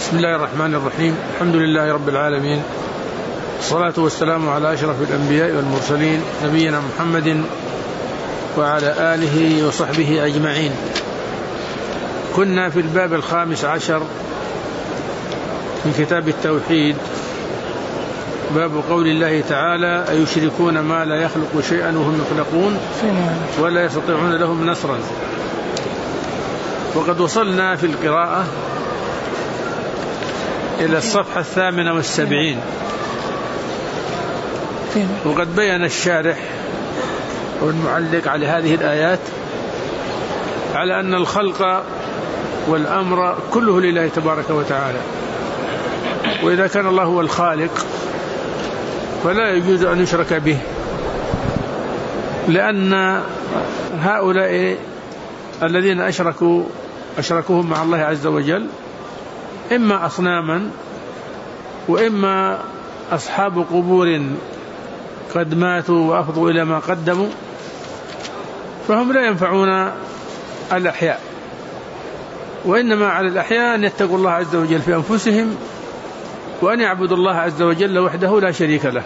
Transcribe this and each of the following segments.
بسم الله الرحمن الرحيم. الحمد لله رب العالمين، الصلاة والسلام على أشرف الأنبياء والمرسلين نبينا محمد وعلى آله وصحبه أجمعين. كنا في الباب 15 من كتاب التوحيد، باب قول الله تعالى: أيشركون ما لا يخلق شيئا وهم يخلقون ولا يستطيعون لهم نصرا. وقد وصلنا في القراءة إلى الصفحة 78، وقد بيّن الشارح والمعلق على هذه الآيات على أن الخلق والأمر كله لله تبارك وتعالى، وإذا كان الله هو الخالق فلا يجوز أن يشرك به، لأن هؤلاء الذين أشركوهم مع الله عز وجل إما أصناما وإما أصحاب قبور قد ماتوا وأفضوا إلى ما قدموا، فهم لا ينفعون الأحياء، وإنما على الأحياء أن يتقوا الله عز وجل في أنفسهم، وأن يعبدوا الله عز وجل وحده لا شريك له.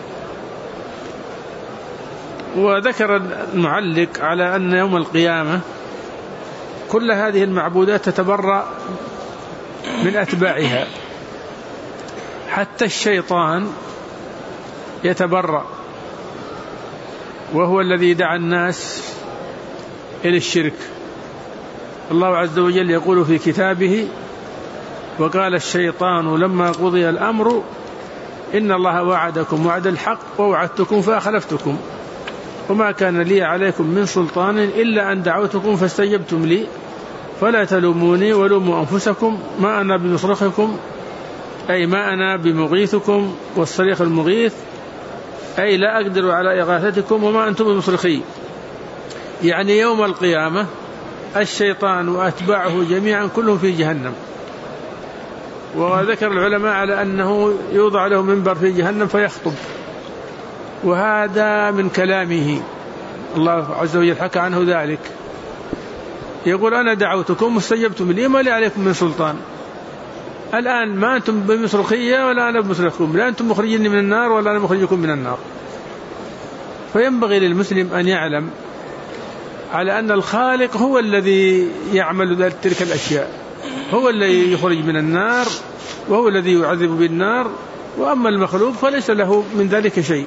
وذكر المعلق على أن يوم القيامة كل هذه المعبودات تتبرأ من أتباعها، حتى الشيطان يتبرأ، وهو الذي دعا الناس إلى الشرك. الله عز وجل يقول في كتابه: وقال الشيطان لما قضي الأمر إن الله وعدكم وعد الحق ووعدتكم فأخلفتكم وما كان لي عليكم من سلطان إلا أن دعوتكم فاستجبتم لي فلا تلوموني ولوموا أنفسكم ما أنا بمصرخكم، أي ما أنا بمغيثكم، والصريخ المغيث أي لا أقدر على إغاثتكم وما أنتم بمصرخي. يعني يوم القيامة الشيطان وأتباعه جميعا كلهم في جهنم. وذكر العلماء على أنه يوضع له منبر في جهنم فيخطب، وهذا من كلامه، الله عز وجل حكى عنه ذلك، يقول: أنا دعوتكم واستجبتم لي ما لي عليكم من سلطان، الآن ما أنتم بمصرخية ولا أنا بمصرخكم، لا أنتم مخرجيني من النار ولا أنا مخرجكم من النار. فينبغي للمسلم أن يعلم على أن الخالق هو الذي يعمل تلك الأشياء، هو الذي يخرج من النار وهو الذي يعذب بالنار، وأما المخلوق فليس له من ذلك شيء.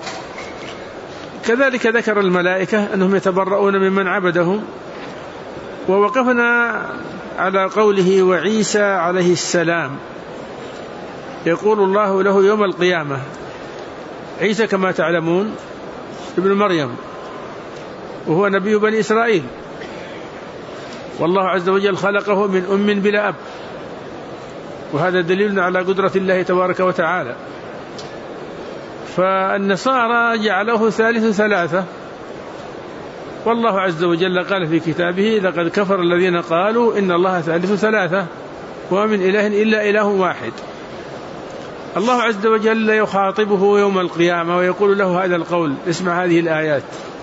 كذلك ذكر الملائكة أنهم يتبرؤون ممن عبدهم. ووقفنا على قوله: وعيسى عليه السلام يقول الله له يوم القيامة. عيسى كما تعلمون ابن مريم، وهو نبي بني إسرائيل، والله عز وجل خلقه من أم بلا أب، وهذا دليل على قدرة الله تبارك وتعالى. فالنصارى جعله ثالث ثلاثة، والله عز وجل قال في كتابه: لقد كفر الذين قالوا إن الله ثالث ثلاثة وما من إله إلا إله واحد. الله عز وجل يخاطبه يوم القيامة ويقول له هذا القول. اسمع هذه الآيات: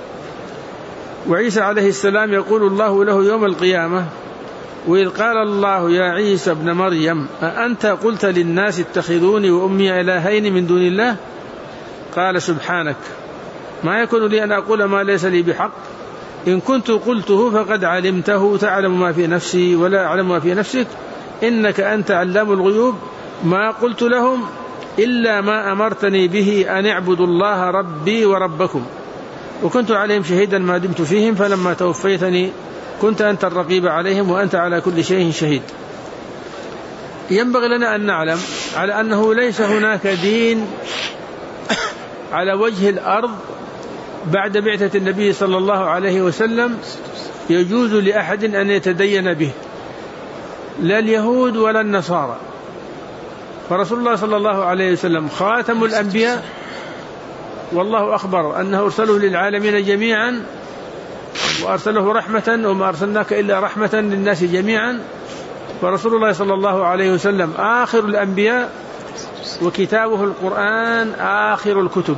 وعيسى عليه السلام يقول الله له يوم القيامة: وإذ قال الله يا عيسى ابن مريم أأنت قلت للناس اتخذوني وأمي إلهين من دون الله؟ قال سبحانك ما يكون لي أن أقول ما ليس لي بحق، إن كنت قلته فقد علمته، تعلم ما في نفسي ولا أعلم ما في نفسك، إنك أنت علام الغيوب، ما قلت لهم إلا ما أمرتني به أن اعبدوا الله ربي وربكم، وكنت عليهم شهيدا ما دمت فيهم، فلما توفيتني كنت أنت الرقيب عليهم وأنت على كل شيء شهيد. ينبغي لنا أن نعلم على أنه ليس هناك دين على وجه الأرض بعد بعثة النبي صلى الله عليه وسلم يجوز لأحد أن يتدين به، لا اليهود ولا النصارى. فرسول الله صلى الله عليه وسلم خاتم الأنبياء، والله أخبر أنه أرسله للعالمين جميعا، وأرسله رحمة وما أرسلناك إلا رحمة للناس جميعا. فرسول الله صلى الله عليه وسلم آخر الأنبياء، وكتابه القرآن آخر الكتب.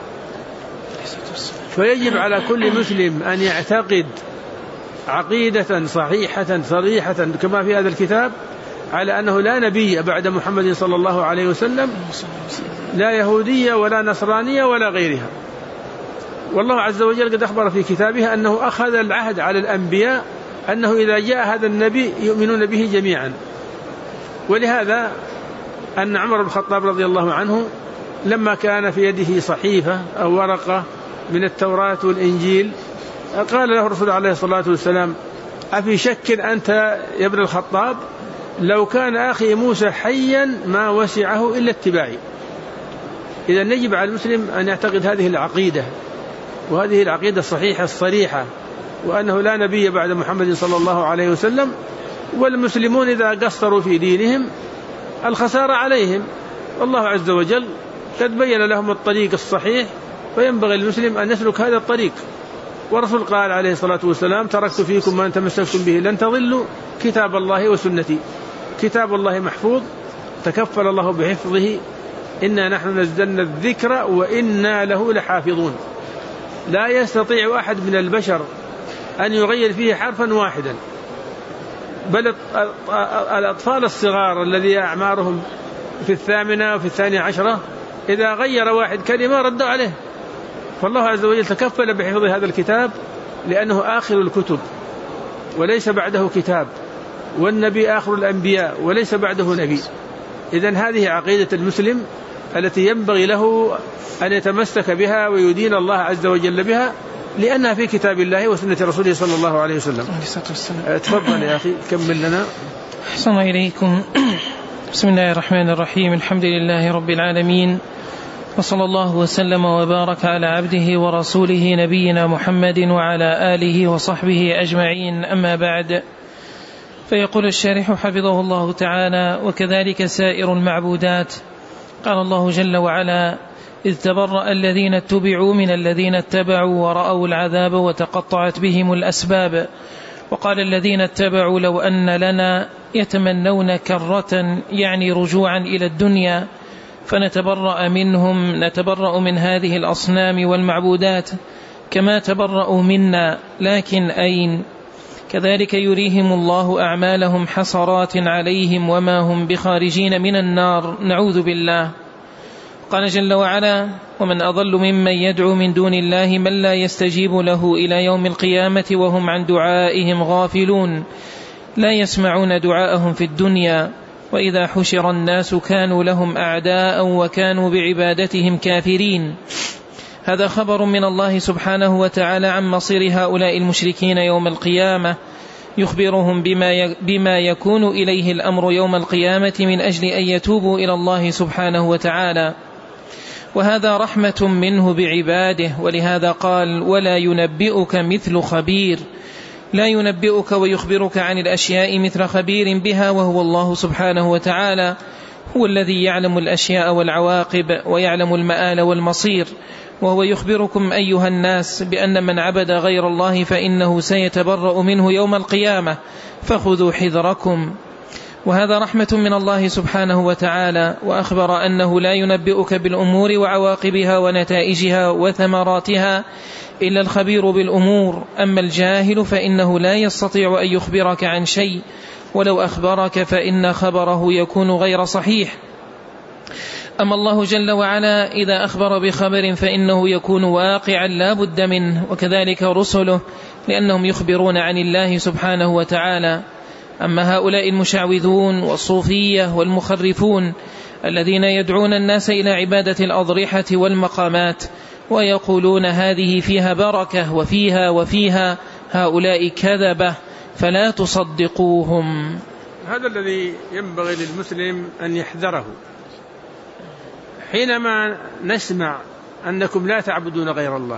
فيجب على كل مسلم أن يعتقد عقيدة صحيحة صريحة كما في هذا الكتاب، على أنه لا نبي بعد محمد صلى الله عليه وسلم، لا يهودية ولا نصرانية ولا غيرها. والله عز وجل قد أخبر في كتابه أنه أخذ العهد على الأنبياء أنه إذا جاء هذا النبي يؤمنون به جميعا. ولهذا أن عمر بن الخطاب رضي الله عنه لما كان في يده صحيفة أو ورقة من التوراة والإنجيل قال له الرسول عليه الصلاة والسلام: أفي شك أنت يا ابن الخطاب؟ لو كان أخي موسى حيا ما وسعه إلا اتباعي. إذا يجب على المسلم أن يعتقد هذه العقيدة، وهذه العقيدة الصحيحة الصريحة، وأنه لا نبي بعد محمد صلى الله عليه وسلم. والمسلمون إذا قصروا في دينهم الخسارة عليهم، الله عز وجل قد بين لهم الطريق الصحيح، فينبغي المسلم أن يسلك هذا الطريق. ورسول قال عليه الصلاة والسلام: تركت فيكم ما أن تمسكتم به لن تضلوا كتاب الله وسنتي. كتاب الله محفوظ تكفل الله بحفظه، إنا نحن نزلنا الذكر وإنا له لحافظون. لا يستطيع أحد من البشر أن يغير فيه حرفا واحدا، بل الأطفال الصغار الذي أعمارهم في 8 وفي 12 إذا غير واحد كلمة ردوا عليه. فالله عز وجل تكفل بحفظ هذا الكتاب لأنه آخر الكتب وليس بعده كتاب، والنبي آخر الأنبياء وليس بعده نبي. إذن هذه عقيدة المسلم التي ينبغي له أن يتمسك بها ويدين الله عز وجل بها، لأنها في كتاب الله وسنة رسوله صلى الله عليه وسلم. تفضل يا أخي كمل لنا. أحسن إليكم. بسم الله الرحمن الرحيم. الحمد لله رب العالمين، وصلى الله وسلم وبارك على عبده ورسوله نبينا محمد وعلى آله وصحبه أجمعين. أما بعد، فيقول الشارح حفظه الله تعالى: وكذلك سائر المعبودات. قال الله جل وعلا: إذ تبرأ الذين اتبعوا من الذين اتبعوا ورأوا العذاب وتقطعت بهم الأسباب. وقال الذين اتبعوا: لو أن لنا، يتمنون كرة يعني رجوعا إلى الدنيا، فنتبرأ منهم، نتبرأ من هذه الأصنام والمعبودات كما تبرأوا منا، لكن أين؟ كذلك يريهم الله أعمالهم حسرات عليهم وما هم بخارجين من النار، نعوذ بالله. قال جل وعلا: ومن أضل ممن يدعو من دون الله من لا يستجيب له إلى يوم القيامة وهم عن دعائهم غافلون، لا يسمعون دعاءهم في الدنيا، وإذا حشر الناس كانوا لهم أعداء وكانوا بعبادتهم كافرين. هذا خبر من الله سبحانه وتعالى عن مصير هؤلاء المشركين يوم القيامة، يخبرهم بما يكون إليه الأمر يوم القيامة من أجل أن يتوبوا إلى الله سبحانه وتعالى، وهذا رحمة منه بعباده. ولهذا قال: ولا ينبئك مثل خبير. لا ينبئك ويخبرك عن الأشياء مثل خبير بها، وهو الله سبحانه وتعالى، هو الذي يعلم الأشياء والعواقب ويعلم المآل والمصير. وهو يخبركم أيها الناس بأن من عبد غير الله فإنه سيتبرأ منه يوم القيامة، فخذوا حذركم. وهذا رحمة من الله سبحانه وتعالى، وأخبر أنه لا ينبئك بالأمور وعواقبها ونتائجها وثمراتها إلا الخبير بالأمور. أما الجاهل فإنه لا يستطيع أن يخبرك عن شيء، ولو أخبرك فإن خبره يكون غير صحيح. أما الله جل وعلا إذا أخبر بخبر فإنه يكون واقعا لا بد منه، وكذلك رسله لأنهم يخبرون عن الله سبحانه وتعالى. أما هؤلاء المشعوذون والصوفية والمخرفون الذين يدعون الناس إلى عبادة الأضرحة والمقامات ويقولون هذه فيها بركة وفيها، هؤلاء كذبة فلا تصدقوهم. هذا الذي ينبغي للمسلم أن يحذره حينما نسمع أنكم لا تعبدون غير الله.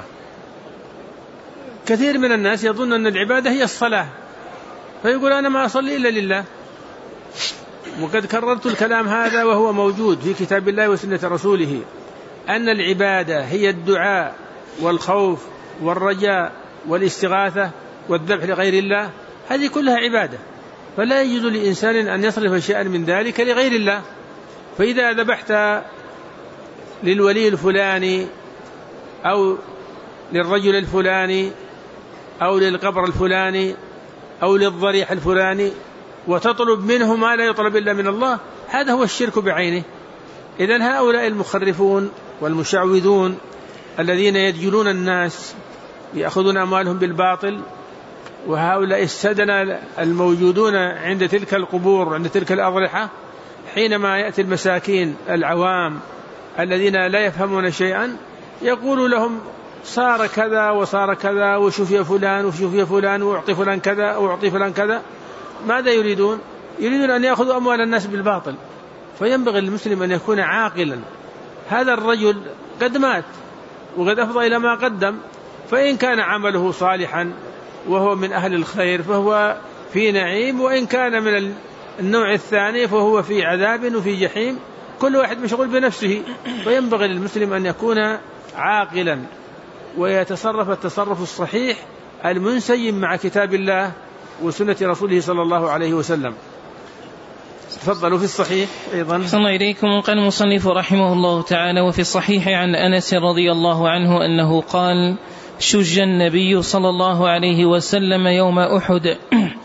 كثير من الناس يظن أن العبادة هي الصلاة، فيقول أنا ما أصلي إلا لله. وقد كررت الكلام هذا وهو موجود في كتاب الله وسنة رسوله، أن العبادة هي الدعاء والخوف والرجاء والاستغاثة والذبح لغير الله، هذه كلها عبادة، فلا يجوز لإنسان أن يصرف شيئا من ذلك لغير الله. فإذا ذبحت للولي الفلاني أو للرجل الفلاني أو للقبر الفلاني أو للضريح الفلاني وتطلب منه ما لا يطلب إلا من الله، هذا هو الشرك بعينه. إذن هؤلاء المخرفون والمشعوذون الذين يدجلون الناس يأخذون أموالهم بالباطل، وهؤلاء السدنة الموجودون عند تلك القبور وعند تلك الأضرحة، حينما يأتي المساكين العوام الذين لا يفهمون شيئا يقول لهم صار كذا وصار كذا وشفي فلان وشفي فلان وأعطي فلان كذا وأعطي فلان كذا. ماذا يريدون؟ يريدون أن يأخذوا أموال الناس بالباطل. فينبغي للمسلم أن يكون عاقلا. هذا الرجل قد مات وقد أفضى إلى ما قدم، فإن كان عمله صالحا وهو من أهل الخير فهو في نعيم، وإن كان من النوع الثاني فهو في عذاب وفي جحيم. كل واحد مشغول بنفسه. فينبغي للمسلم أن يكون عاقلا ويتصرف التصرف الصحيح المنسجم مع كتاب الله وسنة رسوله صلى الله عليه وسلم. تفضلوا في الصحيح أيضا. صلى إليكم. قال المصنف رحمه الله تعالى: وفي الصحيح عن أنس رضي الله عنه أنه قال: شج النبي صلى الله عليه وسلم يوم أحد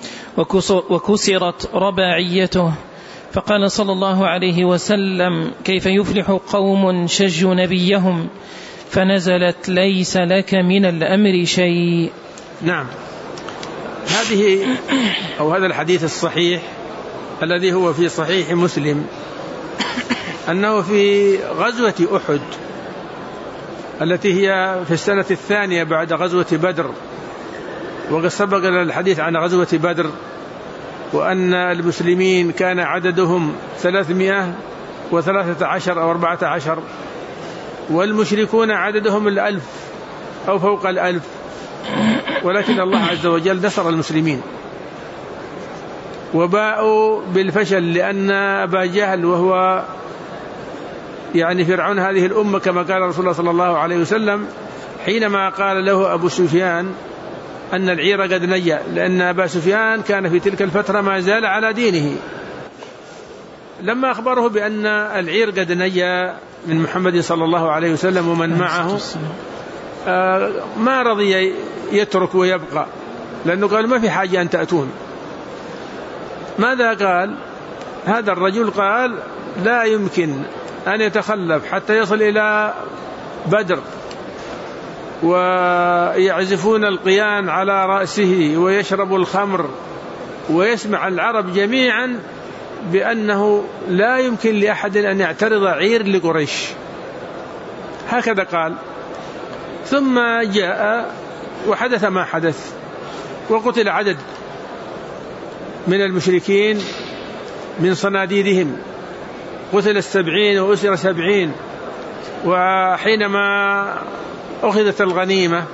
وكسرت رباعيته، فقال صلى الله عليه وسلم: كيف يفلح قوم شجوا نبيهم؟ فنزلت: ليس لك من الأمر شيء. نعم، هذا الحديث الصحيح الذي هو في صحيح مسلم، أنه في غزوة أحد التي هي في السنة الثانية بعد غزوة بدر، وقد سبق لنا الحديث عن غزوة بدر، وأن المسلمين كان عددهم 313 أو 14، والمشركون عددهم 1000 أو فوق 1000، ولكن الله عز وجل نصر المسلمين. وباءوا بالفشل لأن أبا جهل وهو يعني فرعون هذه الأمة كما قال رسول الله صلى الله عليه وسلم حينما قال له أبو سفيان أن العير قد نجى، لأن أبا سفيان كان في تلك الفترة ما زال على دينه. لما أخبره بأن العير قد نجى من محمد صلى الله عليه وسلم ومن معه ما رضي يترك ويبقى، لأنه قال ما في حاجة أن تأتون. ماذا قال هذا الرجل؟ قال: لا يمكن أن يتخلف حتى يصل إلى بدر ويعزفون القيان على رأسه ويشرب الخمر ويسمع العرب جميعا بأنه لا يمكن لأحد أن يعترض عير لقريش. هكذا قال. ثم جاء وحدث ما حدث، وقتل عدد من المشركين من صناديدهم، قتل 70 وأسر 70. وحينما أخذت الغنيمة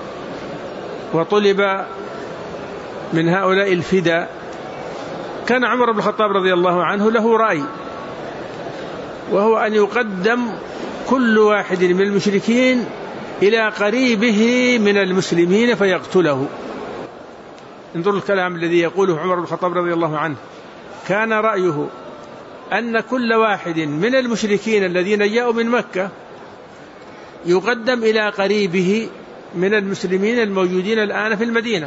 وطلب من هؤلاء الفداء، كان عمر بن الخطاب رضي الله عنه له رأي، وهو أن يقدم كل واحد من المشركين إلى قريبه من المسلمين فيقتله. انظروا الكلام الذي يقوله عمر بن الخطاب رضي الله عنه. كان رأيه أن كل واحد من المشركين الذين جاءوا من مكة يقدم إلى قريبه من المسلمين الموجودين الآن في المدينة.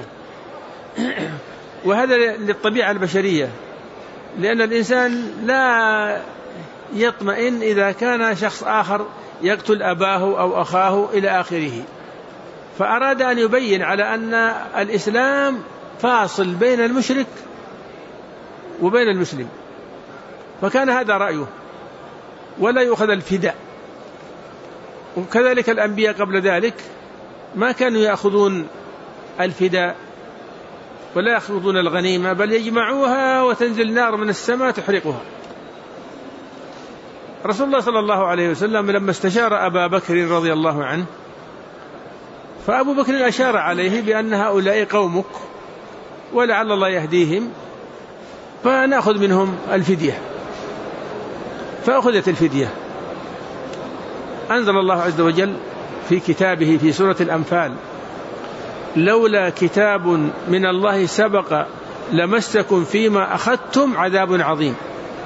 وهذا للطبيعة البشرية، لأن الإنسان لا يطمئن إذا كان شخص آخر يقتل أباه أو أخاه إلى آخره. فأراد أن يبين على أن الإسلام فاصل بين المشرك وبين المسلم، فكان هذا رأيه، ولا يؤخذ الفداء. وكذلك الأنبياء قبل ذلك ما كانوا يأخذون الفداء ولا يأخذون الغنيمة، بل يجمعوها وتنزل نار من السماء تحرقها. رسول الله صلى الله عليه وسلم لما استشار أبا بكر رضي الله عنه، فأبو بكر أشار عليه بأن هؤلاء قومك ولعل الله يهديهم، فنأخذ منهم الفدية. فأخذت الفدية. أنزل الله عز وجل في كتابه في سورة الأنفال: لولا كتاب من الله سبق لمسكم فيما أخذتم عذاب عظيم.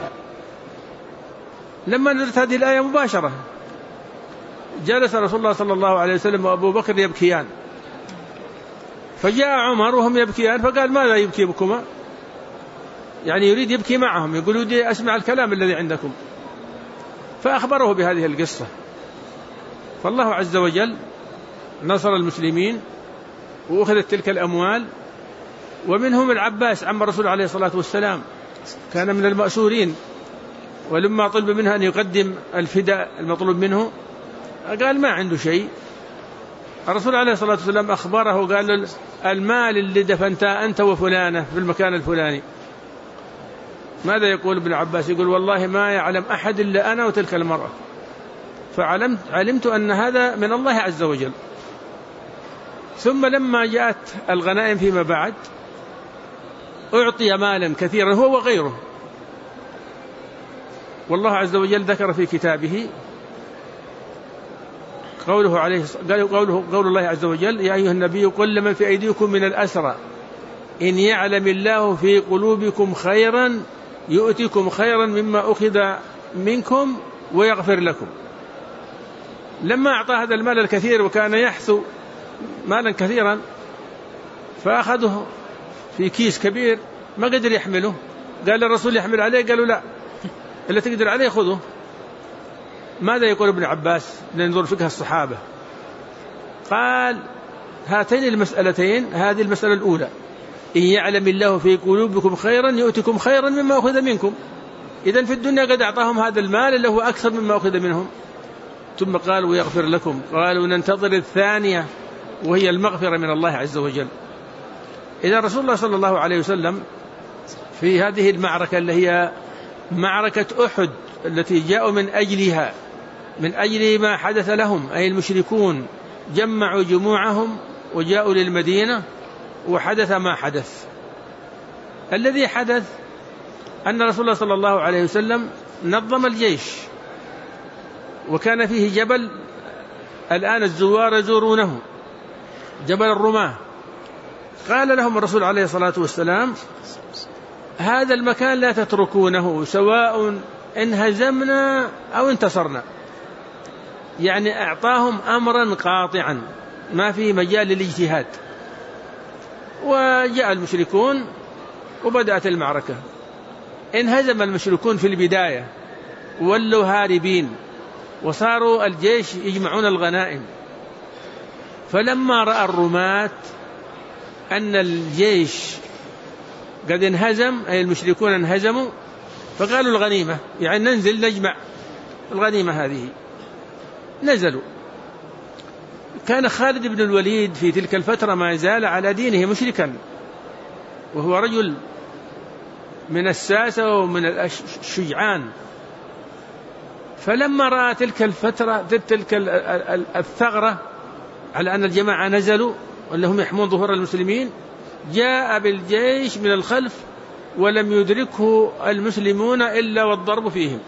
لما نزلت هذه الآية مباشرة جلس رسول الله صلى الله عليه وسلم وأبو بكر يبكيان، فجاء عمر وهم يبكيان فقال: ماذا يبكي بكما؟ يعني يريد يبكي معهم، يقول ودي أسمع الكلام الذي عندكم. فأخبره بهذه القصة. فالله عز وجل نصر المسلمين وأخذت تلك الأموال، ومنهم العباس عم الرسول عليه الصلاة والسلام، كان من المأسورين، ولما طلب منه أن يقدم الفداء المطلوب منه قال ما عنده شيء. الرسول عليه الصلاة والسلام أخبره وقال له المال اللي دفنته أنت وفلانة في المكان الفلاني. ماذا يقول ابن عباس؟ يقول والله ما يعلم أحد إلا أنا وتلك المرأة، فعلمت أن هذا من الله عز وجل. ثم لما جاءت الغنائم فيما بعد أعطي مالا كثيرا هو وغيره. والله عز وجل ذكر في كتابه قول الله عز وجل يا أيها النبي قل لمن في أيديكم من الأسرى إن يعلم الله في قلوبكم خيرا يؤتكم خيرا مما أخذ منكم ويغفر لكم. لما أعطى هذا المال الكثير وكان يحثو مالا كثيرا فأخذه في كيس كبير ما قدر يحمله، قال الرسول يحمل عليه، قالوا لا اللي تقدر عليه خذه. ماذا يقول ابن عباس لننظر فقه الصحابة؟ قال هاتين المسألتين، هذه المسألة الأولى إن يعلم الله في قلوبكم خيرا يؤتكم خيرا مما أخذ منكم، إذن في الدنيا قد أعطاهم هذا المال اللي هو أكثر مما أخذ منهم. ثم قال ويغفر لكم، قالوا ننتظر الثانية وهي المغفرة من الله عز وجل. إذا رسول الله صلى الله عليه وسلم في هذه المعركة اللي هي معركة أحد التي جاءوا من أجلها، من أجل ما حدث لهم، أي المشركون جمعوا جموعهم وجاءوا للمدينة وحدث ما حدث. الذي حدث أن رسول الله صلى الله عليه وسلم نظم الجيش، وكان فيه جبل الآن الزوار يزورونه، جبل الرماة. قال لهم الرسول عليه الصلاة والسلام هذا المكان لا تتركونه سواء انهزمنا أو انتصرنا، يعني أعطاهم أمرا قاطعا ما في مجال للاجتهاد. وجاء المشركون وبدأت المعركة. انهزم المشركون في البداية ولوا هاربين، وصاروا الجيش يجمعون الغنائم. فلما رأى الرماة أن الجيش قد انهزم، أي المشركون انهزموا، فقالوا الغنيمة، يعني ننزل نجمع الغنيمة هذه. نزلوا. كان خالد بن الوليد في تلك الفترة ما زال على دينه مشركا، وهو رجل من الساسة ومن الشجعان. فلما رأى تلك الفترة تلك الثغرة على أن الجماعة نزلوا وأنهم يحمون ظهور المسلمين، جاء بالجيش من الخلف ولم يدركه المسلمون إلا والضرب فيهم،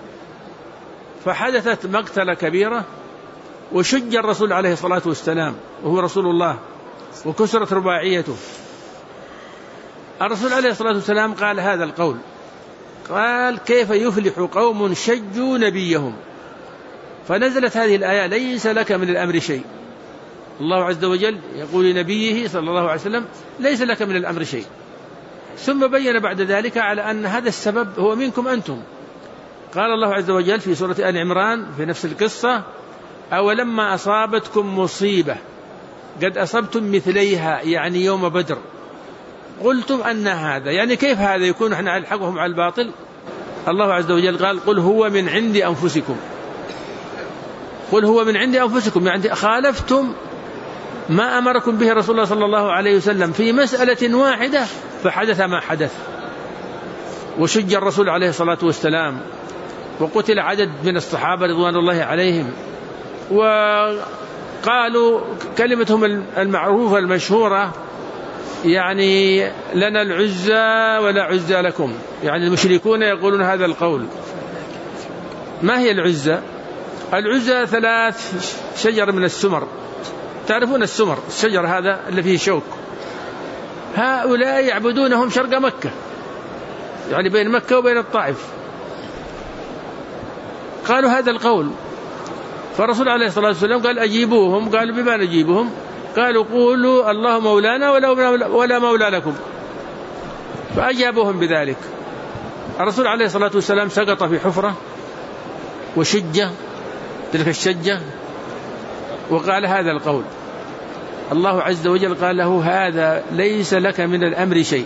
فحدثت مقتلة كبيرة، وشج الرسول عليه الصلاة والسلام وهو رسول الله، وكسرت رباعيته. الرسول عليه الصلاة والسلام قال هذا القول، قال كيف يفلح قوم شجوا نبيهم؟ فنزلت هذه الآية ليس لك من الأمر شيء. الله عز وجل يقول لنبيه صلى الله عليه وسلم ليس لك من الأمر شيء. ثم بين بعد ذلك على أن هذا السبب هو منكم أنتم. قال الله عز وجل في سورة آل عمران في نفس القصة أولما أصابتكم مصيبة قد أصبتم مثليها، يعني يوم بدر، قلتم أن هذا، يعني كيف هذا يكون احنا نلحقهم على الباطل؟ الله عز وجل قال قل هو من عند أنفسكم، قل هو من عند أنفسكم، يعني خالفتم ما أمركم به رسول الله صلى الله عليه وسلم في مسألة واحدة فحدث ما حدث. وشج الرسول عليه الصلاة والسلام، وقتل عدد من الصحابة رضوان الله عليهم، وقالوا كلمتهم المعروفة المشهورة يعني لنا العزى ولا عزى لكم، يعني المشركون يقولون هذا القول. ما هي العزى؟ العزى 3 شجر من السمر، تعرفون السمر، الشجر هذا اللي فيه شوك، هؤلاء يعبدونهم شرق مكة، يعني بين مكة وبين الطائف. قالوا هذا القول، فالرسول عليه الصلاة والسلام قال أجيبوهم. قالوا بما نجيبهم؟ قالوا قولوا الله مولانا ولا مولى لكم. فأجابوهم بذلك. الرسول عليه الصلاة والسلام سقط في حفرة وشجة تلك الشجة وقال هذا القول. الله عز وجل قال له هذا ليس لك من الأمر شيء.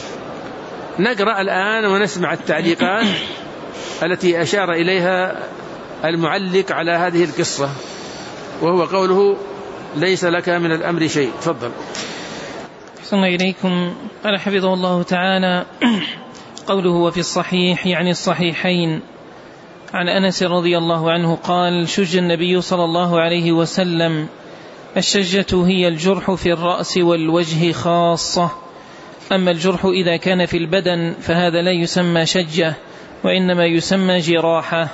نقرأ الآن ونسمع التعليقات التي أشار إليها المعلق على هذه القصة، وهو قوله ليس لك من الأمر شيء. تفضل. أحسن إليكم. قال حفظه الله تعالى قوله وفي الصحيح يعني الصحيحين عن أنس رضي الله عنه قال شج النبي صلى الله عليه وسلم. الشجة هي الجرح في الرأس والوجه خاصة، أما الجرح إذا كان في البدن فهذا لا يسمى شجة وإنما يسمى جراحة.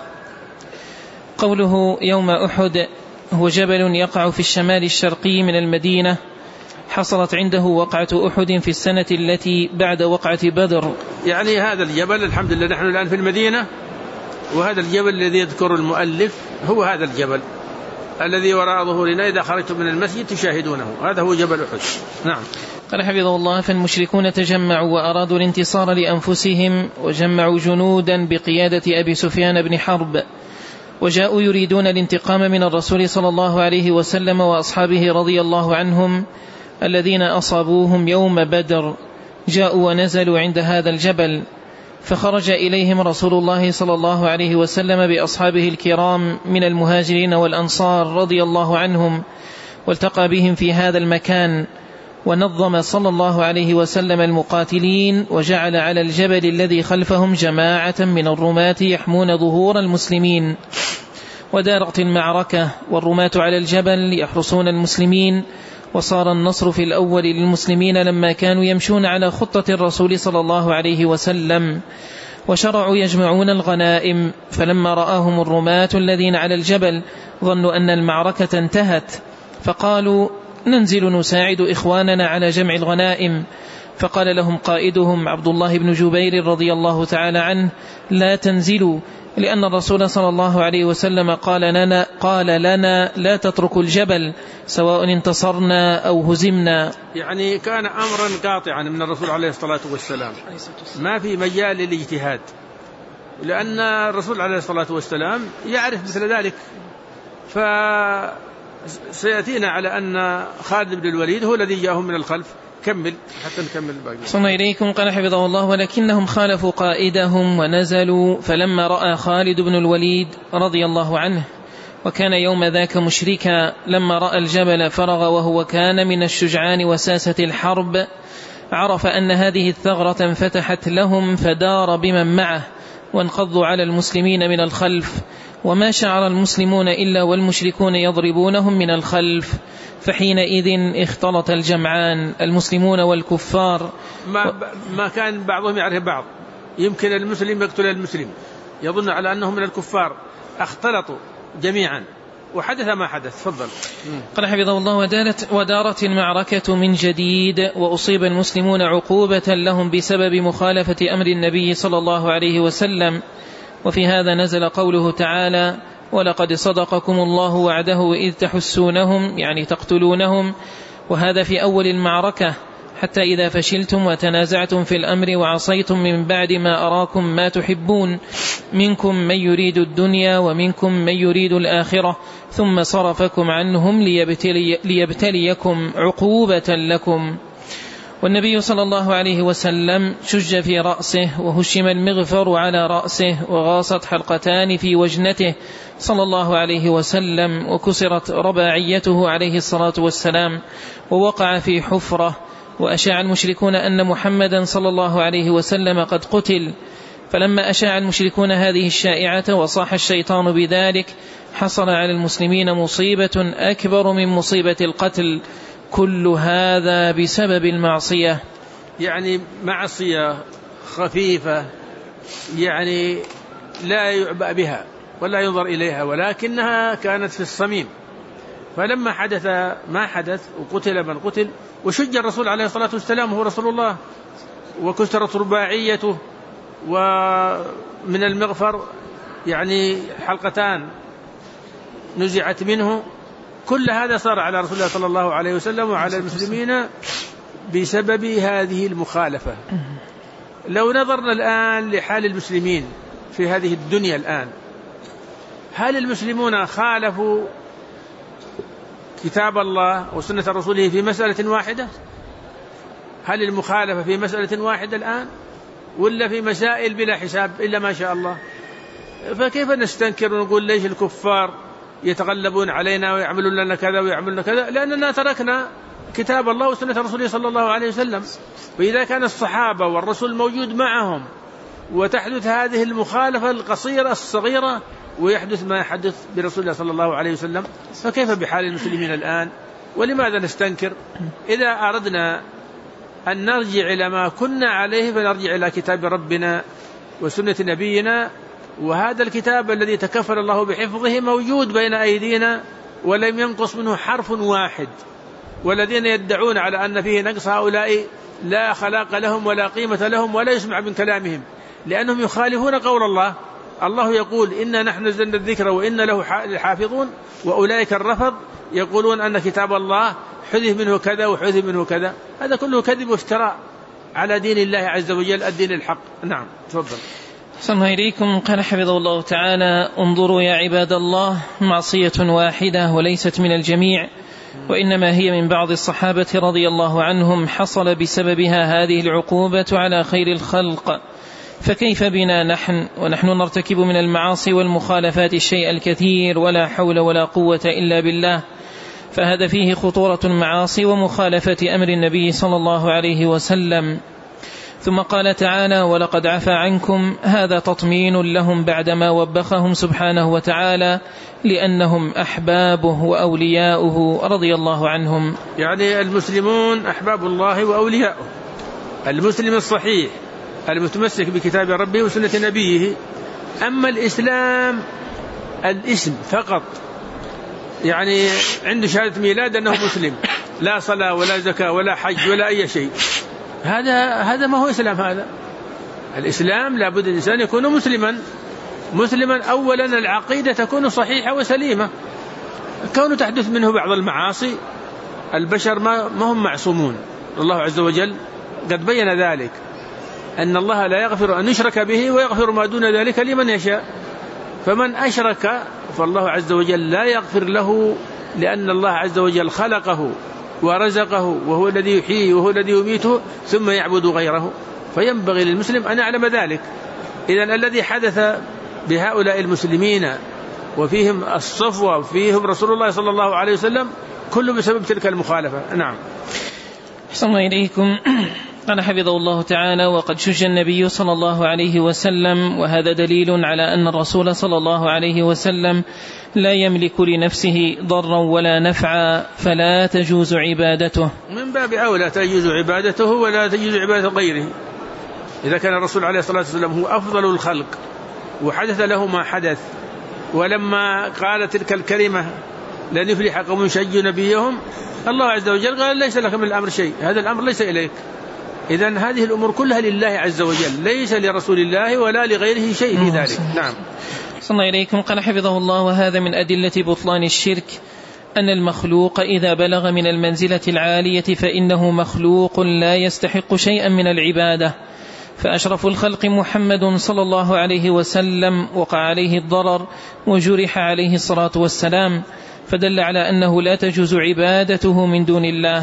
قوله يوم أحد هو جبل يقع في الشمال الشرقي من المدينة، حصلت عنده وقعة أحد في السنة التي بعد وقعة بدر. يعني هذا الجبل، الحمد لله نحن الآن في المدينة، وهذا الجبل الذي يذكر المؤلف هو هذا الجبل الذي وراء ظهورنا إذا خرجتم من المسجد تشاهدونه، هذا هو جبل أحد. نعم. قال حفظه الله فالمشركون تجمعوا وأرادوا الانتصار لأنفسهم، وجمعوا جنودا بقيادة أبي سفيان بن حرب، وجاءوا يريدون الانتقام من الرسول صلى الله عليه وسلم وأصحابه رضي الله عنهم الذين أصابوهم يوم بدر. جاءوا ونزلوا عند هذا الجبل، فخرج إليهم رسول الله صلى الله عليه وسلم بأصحابه الكرام من المهاجرين والأنصار رضي الله عنهم، والتقى بهم في هذا المكان، ونظم صلى الله عليه وسلم المقاتلين، وجعل على الجبل الذي خلفهم جماعة من الرماة يحمون ظهور المسلمين. ودارت المعركة والرماة على الجبل يحرسون المسلمين، وصار النصر في الأول للمسلمين لما كانوا يمشون على خطة الرسول صلى الله عليه وسلم، وشرعوا يجمعون الغنائم. فلما رآهم الرماة الذين على الجبل ظنوا أن المعركة انتهت، فقالوا ننزل نساعد إخواننا على جمع الغنائم. فقال لهم قائدهم عبد الله بن جبير رضي الله تعالى عنه لا تنزلوا، لأن الرسول صلى الله عليه وسلم قال لنا لا تتركوا الجبل سواء انتصرنا أو هزمنا. يعني كان أمرا قاطعا من الرسول عليه الصلاة والسلام، ما في مجال للاجتهاد، لأن الرسول عليه الصلاة والسلام يعرف مثل ذلك. فسيأتينا على أن خالد بن الوليد هو الذي جاءهم من الخلف. كمل حتى نكمل الباقي. صلى إليكم. قال حفظه الله ولكنهم خالفوا قائدهم ونزلوا، فلما رأى خالد بن الوليد رضي الله عنه وكان يوم ذاك مشركا، لما رأى الجبل فرغ وهو كان من الشجعان وساسة الحرب، عرف أن هذه الثغرة انفتحت لهم، فدار بمن معه وانقضوا على المسلمين من الخلف، وما شعر المسلمون إلا والمشركون يضربونهم من الخلف. فحينئذ اختلط الجمعان المسلمون والكفار. ما كان بعضهم يعرف بعض، يمكن المسلم يقتل المسلم يظن على أنهم من الكفار، اختلطوا جميعا وحدث ما حدث. تفضل. قال حفظه الله ودارت المعركة من جديد، وأصيب المسلمون عقوبة لهم بسبب مخالفة أمر النبي صلى الله عليه وسلم. وفي هذا نزل قوله تعالى ولقد صدقكم الله وعده إذ تحسونهم يعني تقتلونهم، وهذا في أول المعركة، حتى إذا فشلتم وتنازعتم في الأمر وعصيتم من بعد ما أراكم ما تحبون، منكم من يريد الدنيا ومنكم من يريد الآخرة، ثم صرفكم عنهم ليبتليكم عقوبة لكم. والنبي صلى الله عليه وسلم شج في رأسه، وهشم المغفر على رأسه، وغاصت حلقتان في وجنته صلى الله عليه وسلم، وكسرت رباعيته عليه الصلاة والسلام، ووقع في حفرة. وأشاع المشركون أن محمدا صلى الله عليه وسلم قد قتل. فلما أشاع المشركون هذه الشائعة وصاح الشيطان بذلك، حصل على المسلمين مصيبة أكبر من مصيبة القتل، كل هذا بسبب المعصية. يعني معصية خفيفة، يعني لا يعبأ بها ولا ينظر إليها، ولكنها كانت في الصميم. فلما حدث ما حدث وقتل من قتل، وشج الرسول عليه الصلاة والسلام هو رسول الله، وكسرت رباعيته، ومن المغفر يعني حلقتان نزعت منه، كل هذا صار على رسول الله صلى الله عليه وسلم وعلى المسلمين بسبب هذه المخالفة. لو نظرنا الآن لحال المسلمين في هذه الدنيا الآن، هل المسلمون خالفوا كتاب الله وسنة رسوله في مسألة واحدة؟ هل المخالفة في مسألة واحدة الآن ولا في مسائل بلا حساب إلا ما شاء الله؟ فكيف نستنكر ونقول ليش الكفار يتغلبون علينا ويعملون لنا كذا ويعملون كذا؟ لأننا تركنا كتاب الله وسنة رسوله صلى الله عليه وسلم. وإذا كان الصحابة والرسول موجود معهم وتحدث هذه المخالفة القصيرة الصغيرة ويحدث ما يحدث برسول الله صلى الله عليه وسلم، فكيف بحال المسلمين الآن؟ ولماذا نستنكر؟ إذا أردنا أن نرجع إلى ما كنا عليه فنرجع إلى كتاب ربنا وسنة نبينا، وهذا الكتاب الذي تكفل الله بحفظه موجود بين أيدينا ولم ينقص منه حرف واحد. والذين يدعون على أن فيه نقص هؤلاء لا خلاق لهم ولا قيمة لهم ولا يسمع من كلامهم، لأنهم يخالفون قول الله. الله يقول إنا نحن نزلنا الذكر وإنا له حافظون، وأولئك الرفض يقولون أن كتاب الله حذف منه كذا وحذف منه كذا. هذا كله كذب وافتراء على دين الله عز وجل، الدين الحق. نعم تفضل. صلى إليكم. قال حفظه الله تعالى: انظروا يا عباد الله، معصية واحدة وليست من الجميع، وإنما هي من بعض الصحابة رضي الله عنهم حصل بسببها هذه العقوبة على خير الخلق، فكيف بنا نحن ونحن نرتكب من المعاصي والمخالفات الشيء الكثير ولا حول ولا قوة إلا بالله. فهذا فيه خطورة المعاصي ومخالفة أمر النبي صلى الله عليه وسلم. ثم قال تعالى: ولقد عفا عنكم. هذا تطمين لهم بعدما وبخهم سبحانه وتعالى لأنهم أحبابه وأولياؤه رضي الله عنهم. يعني المسلمون أحباب الله وأولياؤه. المسلم الصحيح المتمسك بكتاب ربه وسنة نبيه. أما الإسلام الاسم فقط، يعني عنده شهادة ميلاد أنه مسلم، لا صلاة ولا زكاة ولا حج ولا أي شيء، هذا ما هو إسلام. هذا الإسلام لابد الإنسان يكون مسلما. أولا العقيدة تكون صحيحة وسليمة. كونه تحدث منه بعض المعاصي، البشر ما هم معصومون، الله عز وجل قد بين ذلك، أن الله لا يغفر أن يشرك به ويغفر ما دون ذلك لمن يشاء. فمن أشرك فالله عز وجل لا يغفر له، لأن الله عز وجل خلقه ورزقه وهو الذي يحييه وهو الذي يميته ثم يعبد غيره. فينبغي للمسلم أن يعلم ذلك. إذن الذي حدث بهؤلاء المسلمين وفيهم الصفوة وفيهم رسول الله صلى الله عليه وسلم كله بسبب تلك المخالفة. نعم. أحسن الله إليكم. قال حفظه الله تعالى: وقد شج النبي صلى الله عليه وسلم، وهذا دليل على أن الرسول صلى الله عليه وسلم لا يملك لنفسه ضرا ولا نفعا، فلا تجوز عبادته. من باب أولى تجوز عبادته ولا تجوز عبادة غيره. إذا كان الرسول عليه الصلاة والسلام هو أفضل الخلق وحدث له ما حدث، ولما قال تلك الكلمة لن يفلح قوم شجوا نبيهم، الله عز وجل قال: ليس لك من الأمر شيء، هذا الأمر ليس إليك. إذن هذه الأمور كلها لله عز وجل، ليس لرسول الله ولا لغيره شيء في ذلك. نعم. صلى الله إليكم. قال حفظه الله: وهذا من أدلة بطلان الشرك أن المخلوق إذا بلغ من المنزلة العالية فإنه مخلوق لا يستحق شيئا من العبادة. فأشرف الخلق محمد صلى الله عليه وسلم وقع عليه الضرر وجرح عليه الصلاة والسلام، فدل على أنه لا تجوز عبادته من دون الله.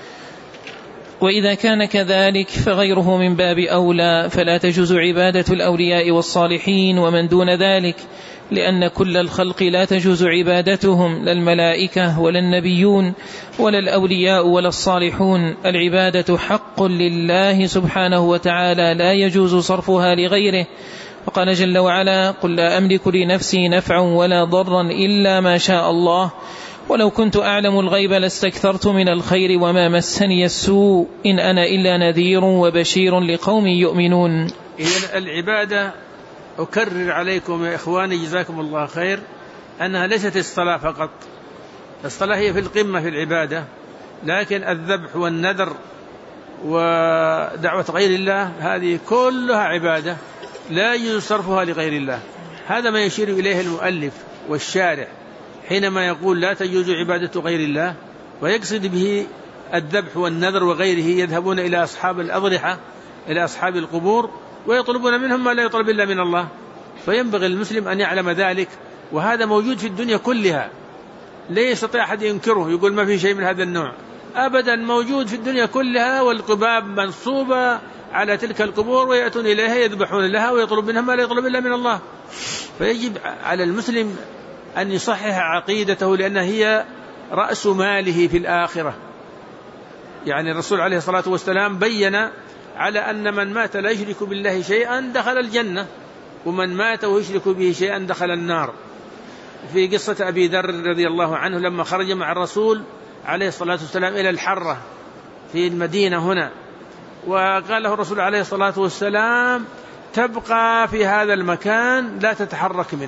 وإذا كان كذلك فغيره من باب أولى، فلا تجوز عبادة الأولياء والصالحين ومن دون ذلك، لأن كل الخلق لا تجوز عبادتهم، لا الملائكة ولا النبيون ولا الأولياء ولا الصالحون. العبادة حق لله سبحانه وتعالى لا يجوز صرفها لغيره. وقال جل وعلا: قل لا أملك لنفسي نفعا ولا ضرا إلا ما شاء الله، ولو كنت أعلم الغيب لاستكثرت من الخير وما مسني السوء إن أنا إلا نذير وبشير لقوم يؤمنون. إذن العبادة أكرر عليكم يا إخواني جزاكم الله خير أنها ليست الصلاة فقط. الصلاة هي في القمة في العبادة، لكن الذبح والنذر ودعوة غير الله هذه كلها عبادة لا يجوز صرفها لغير الله. هذا ما يشير إليه المؤلف والشارح حينما يقول لا تجوز عبادة غير الله، ويقصد به الذبح والنذر وغيره. يذهبون إلى أصحاب الأضرحة إلى أصحاب القبور ويطلبون منهم ما لا يطلب إلا من الله. فينبغي المسلم أن يعلم ذلك، وهذا موجود في الدنيا كلها، لا يستطيع أحد ينكره يقول ما في شيء من هذا النوع أبدا، موجود في الدنيا كلها، والقباب منصوبة على تلك القبور ويأتون إليها يذبحون لها ويطلب منها ما لا يطلب إلا من الله. فيجب على المسلم أن يصحح عقيدته، لأنها هي رأس ماله في الآخرة. يعني الرسول عليه الصلاة والسلام بين على أن من مات لا يشرك بالله شيئا دخل الجنة، ومن مات ويشرك به شيئا دخل النار. في قصة أبي ذر رضي الله عنه لما خرج مع الرسول عليه الصلاة والسلام إلى الحرة في المدينة هنا، وقال له الرسول عليه الصلاة والسلام تبقى في هذا المكان لا تتحرك منه.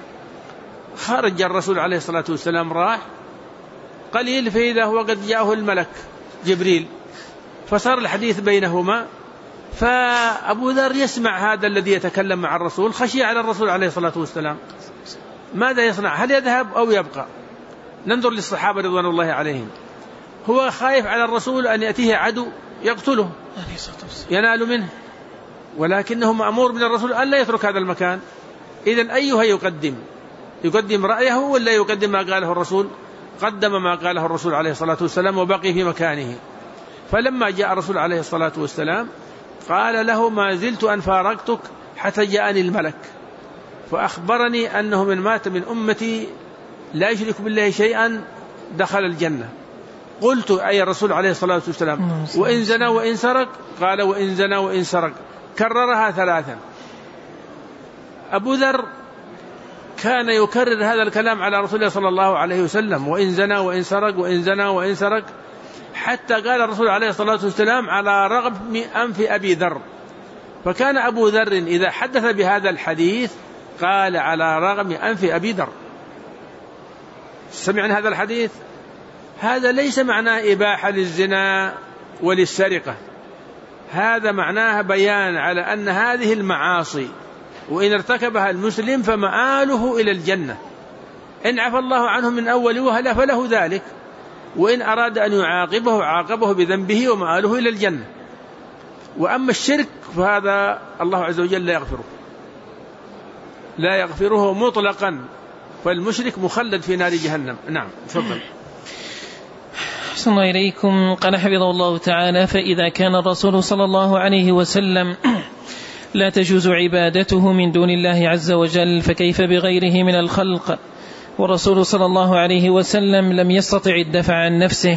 خرج الرسول عليه الصلاة والسلام راح قليل فإذا هو قد جاءه الملك جبريل، فصار الحديث بينهما. فأبو ذر يسمع هذا الذي يتكلم مع الرسول، خشي على الرسول عليه الصلاة والسلام ماذا يصنع، هل يذهب أو يبقى؟ ننظر للصحابة رضوان الله عليهم، هو خايف على الرسول أن يأتيه عدو يقتله ينال منه، ولكنه مأمور من الرسول أن لا يترك هذا المكان. إذن أيها يقدم رأيه ولا يقدم ما قاله الرسول؟ قدم ما قاله الرسول عليه الصلاة والسلام وبقي في مكانه. فلما جاء الرسول عليه الصلاة والسلام قال له ما زلت أن فارقتك حتى جاءني الملك فأخبرني أنه من مات من أمتي لا يشرك بالله شيئا دخل الجنة. قلت أي الرسول عليه الصلاة والسلام وإن زنا وإن سرق؟ قال وإن زنا وإن سرق، كررها 3. أبو ذر كان يكرر هذا الكلام على رسول الله صلى الله عليه وسلم، وإن زنا وإن سرق وإن زنا وإن سرق، حتى قال الرسول عليه الصلاة والسلام على رغم أنف أبي ذر. فكان أبو ذر إذا حدث بهذا الحديث قال على رغم أنف أبي ذر. سمعنا هذا الحديث؟ هذا ليس معناه إباحة للزنا وللسرقة، هذا معناه بيان على أن هذه المعاصي وإن ارتكبها المسلم فمآله إلى الجنة، إن عفى الله عنه من أول وهلة فله ذلك، وإن أراد أن يعاقبه عاقبه بذنبه ومآله إلى الجنة. وأما الشرك فهذا الله عز وجل لا يغفره مطلقا، فالمشرك مخلد في نار جهنم. نعم تفضل. أحسن الله إليكم. قال حفظه الله تعالى فإذا كان الرسول صلى الله عليه وسلم لا تجوز عبادته من دون الله عز وجل فكيف بغيره من الخلق؟ والرسول صلى الله عليه وسلم لم يستطع الدفع عن نفسه.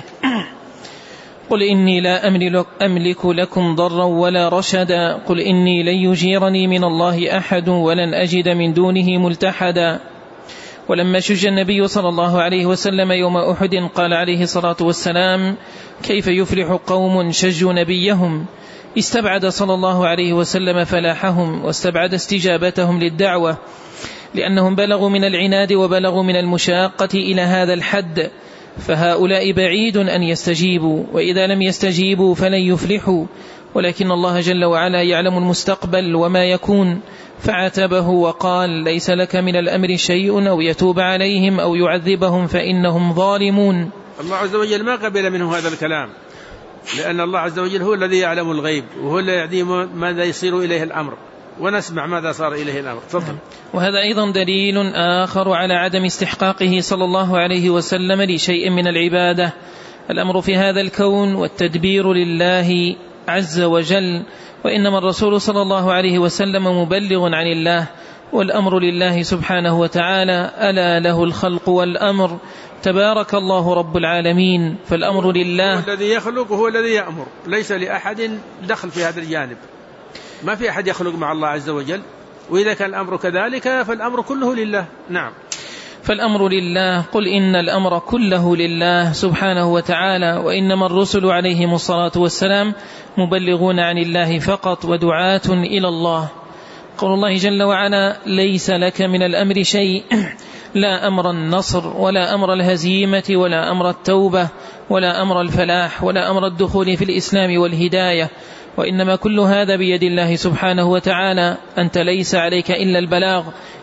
قل إني لا أملك لكم ضرا ولا رشدا، قل إني لن يجيرني من الله أحد ولن أجد من دونه ملتحدا. ولما شج النبي صلى الله عليه وسلم يوم أحد قال عليه الصلاة والسلام كيف يفلح قوم شجوا نبيهم؟ استبعد صلى الله عليه وسلم فلاحهم واستبعد استجابتهم للدعوة، لأنهم بلغوا من العناد وبلغوا من المشاقة إلى هذا الحد، فهؤلاء بعيد أن يستجيبوا، وإذا لم يستجيبوا فلن يفلحوا، ولكن الله جل وعلا يعلم المستقبل وما يكون، فعاتبه وقال ليس لك من الأمر شيء أو يتوب عليهم أو يعذبهم فإنهم ظالمون. الله عز وجل ما قبل منه هذا الكلام، لأن الله عز وجل هو الذي يعلم الغيب وهو الذي يعلم ماذا يصير إليه الأمر، ونسمع ماذا صار إليه الأمر. تفضل. وهذا أيضا دليل آخر على عدم استحقاقه صلى الله عليه وسلم لشيء من العبادة. الأمر في هذا الكون والتدبير لله عز وجل، وإنما الرسول صلى الله عليه وسلم مبلغ عن الله، والأمر لله سبحانه وتعالى، ألا له الخلق والأمر، تبارك الله رب العالمين. فالأمر لله، هو الذي يخلق وهو الذي يأمر، ليس لأحد دخل في هذا الجانب، ما في أحد يخلق مع الله عز وجل، وإذا كان الأمر كذلك فالأمر كله لله. نعم. فالأمر لله، قل إن الأمر كله لله سبحانه وتعالى، وإنما الرسل عليهم الصلاة والسلام مبلغون عن الله فقط ودعاة إلى الله. قول الله جل وعلا ليس لك من الأمر شيء، لا أمر النصر ولا أمر الهزيمة ولا أمر التوبة ولا أمر الفلاح ولا أمر الدخول في الإسلام والهداية، وإنما كل هذا بيد الله سبحانه وتعالى. أنت ليس عليك إلا البلاغ،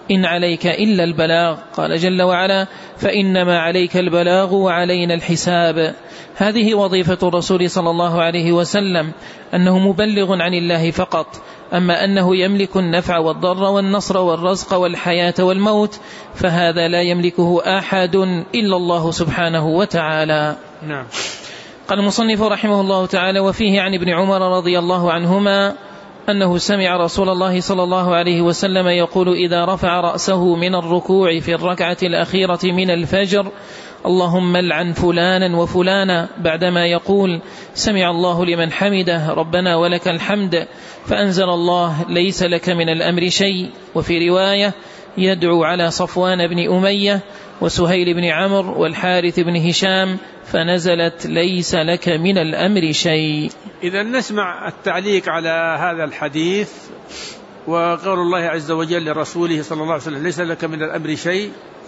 إن عليك إلا البلاغ. قال جل وعلا فإنما عليك البلاغ وعلينا الحساب. هذه وظيفة الرسول صلى الله عليه وسلم، أنه مبلغ عن الله فقط، أما أنه يملك النفع والضر والنصر والرزق والحياة والموت فهذا لا يملكه أحد إلا الله سبحانه وتعالى. نعم. قال المصنف رحمه الله تعالى: وفيه عن ابن عمر رضي الله عنهما أنه سمع رسول الله صلى الله عليه وسلم يقول إذا رفع رأسه من الركوع في الركعة الأخيرة من الفجر: اللهم لعن فلانا وفلانا، بعدما يقول سمع الله لمن حمده ربنا ولك الحمد، فأنزل الله ليس لك من الأمر شيء. وفي رواية يدعو على صفوان بن أمية وسهيل بن عمرو والحارث بن هشام فنزلت ليس لك من الأمر شيء. إذا نسمع التعليق على هذا الحديث وقول الله عز وجل لرسوله صلى الله عليه وسلم ليس لك من الأمر شيء،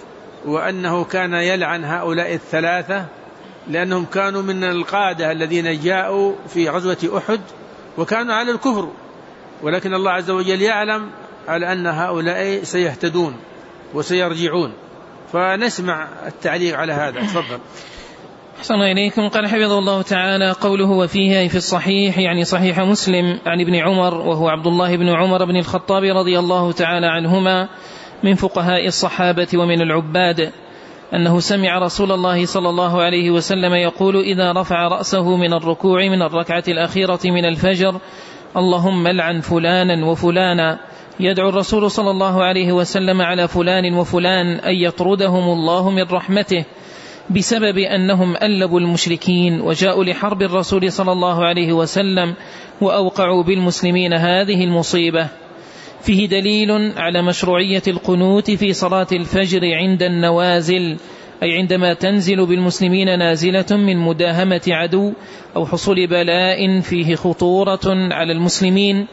وأنه كان يلعن هؤلاء الثلاثة لأنهم كانوا من القادة الذين جاءوا في غزوة أحد وكانوا على الكفر، ولكن الله عز وجل يعلم على أن هؤلاء سيهتدون وسيرجعون. فنسمع التعليق على هذا. تفضل. أحسن إليكم. قال حفظه الله تعالى: قوله وفيه في الصحيح يعني صحيح مسلم عن ابن عمر وهو عبد الله بن عمر بن الخطاب رضي الله تعالى عنهما من فقهاء الصحابة ومن العباد أنه سمع رسول الله صلى الله عليه وسلم يقول إذا رفع رأسه من الركوع من الركعة الأخيرة من الفجر: اللهم لعن فلانا وفلانا، يدعو الرسول صلى الله عليه وسلم على فلان وفلان أن يطردهم الله من رحمته بسبب أنهم ألبوا المشركين وجاءوا لحرب الرسول صلى الله عليه وسلم وأوقعوا بالمسلمين هذه المصيبة. فيه دليل على مشروعية القنوت في صلاة الفجر عند النوازل، أي عندما تنزل بالمسلمين نازلة من مداهمة عدو أو حصول بلاء فيه خطورة على المسلمين،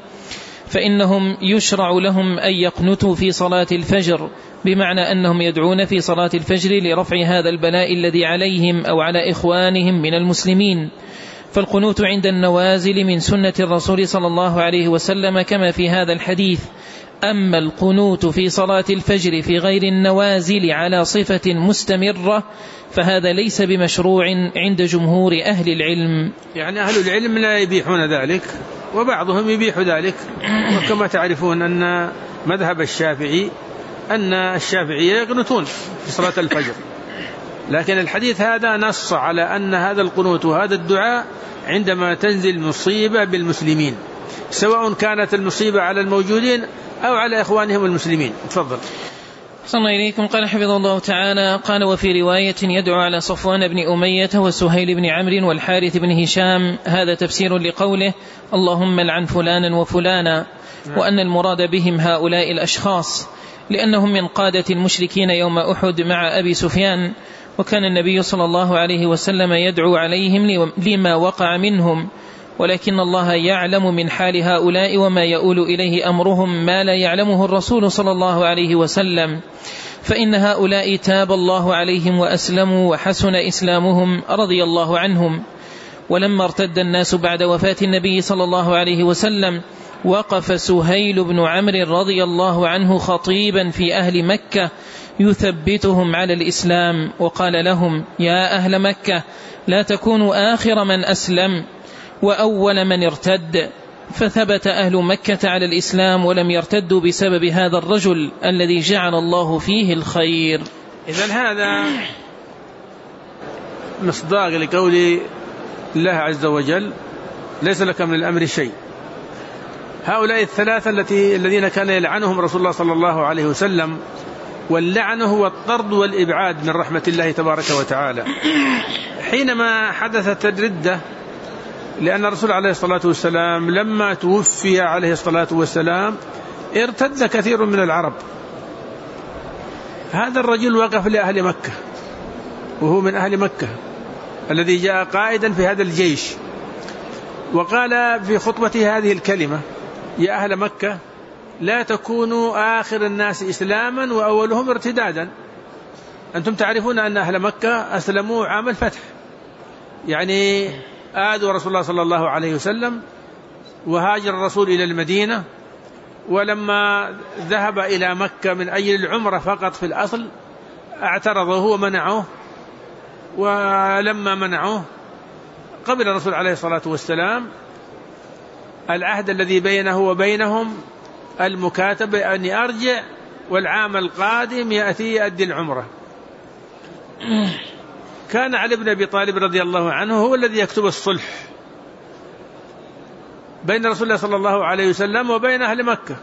فإنهم يشرع لهم أن يقنتوا في صلاة الفجر، بمعنى أنهم يدعون في صلاة الفجر لرفع هذا البلاء الذي عليهم أو على إخوانهم من المسلمين. فالقنوت عند النوازل من سنة الرسول صلى الله عليه وسلم كما في هذا الحديث. أما القنوت في صلاة الفجر في غير النوازل على صفة مستمرة فهذا ليس بمشروع عند جمهور أهل العلم. يعني أهل العلم لا يبيحون ذلك وبعضهم يبيح ذلك، وكما تعرفون أن مذهب الشافعي أن الشافعية يقنتون في صلاة الفجر، لكن الحديث هذا نص على أن هذا القنوت وهذا الدعاء عندما تنزل مصيبة بالمسلمين، سواء كانت المصيبة على الموجودين أو على إخوانهم المسلمين. تفضل. صلى إليكم. قال حفظه الله تعالى: قال وفي رواية يدعو على صفوان بن أمية وسهيل بن عمرو والحارث بن هشام، هذا تفسير لقوله اللهم لعن فلانا وفلانا، وأن المراد بهم هؤلاء الأشخاص لأنهم من قادة المشركين يوم أحد مع أبي سفيان، وكان النبي صلى الله عليه وسلم يدعو عليهم لما وقع منهم، ولكن الله يعلم من حال هؤلاء وما يؤول إليه أمرهم ما لا يعلمه الرسول صلى الله عليه وسلم، فإن هؤلاء تاب الله عليهم وأسلموا وحسن إسلامهم رضي الله عنهم. ولما ارتد الناس بعد وفاة النبي صلى الله عليه وسلم وقف سهيل بن عمرو رضي الله عنه خطيبا في أهل مكة يثبتهم على الإسلام، وقال لهم يا أهل مكة لا تكونوا آخر من أسلم وأول من ارتد، فثبت أهل مكة على الإسلام ولم يرتدوا بسبب هذا الرجل الذي جعل الله فيه الخير. إذن هذا مصداق لقول الله عز وجل ليس لك من الأمر شيء. هؤلاء الثلاثة الذين كان يلعنهم رسول الله صلى الله عليه وسلم، واللعن هو الطرد والإبعاد من رحمة الله تبارك وتعالى. حينما حدثت الردة، لأن الرسول عليه الصلاة والسلام لما توفي عليه الصلاة والسلام ارتد كثير من العرب، هذا الرجل وقف لأهل مكة وهو من أهل مكة الذي جاء قائدا في هذا الجيش، وقال في خطبته هذه الكلمة: يا أهل مكة لا تكونوا آخر الناس إسلاما وأولهم ارتدادا. أنتم تعرفون أن أهل مكة أسلموا عام الفتح، يعني آذوا رسول الله صلى الله عليه وسلم، وهاجر الرسول إلى المدينة ولما ذهب إلى مكة من أجل العمرة فقط في الأصل اعترضه ومنعوه، ولما منعوه قبل الرسول عليه الصلاة والسلام العهد الذي بينه وبينهم المكاتبة أني أرجع والعام القادم يأتي يؤدي العمرة. كان علي بن أبي طالب رضي الله عنه هو الذي يكتب الصلح بين رسول الله صلى الله عليه وسلم وبين أهل مكة.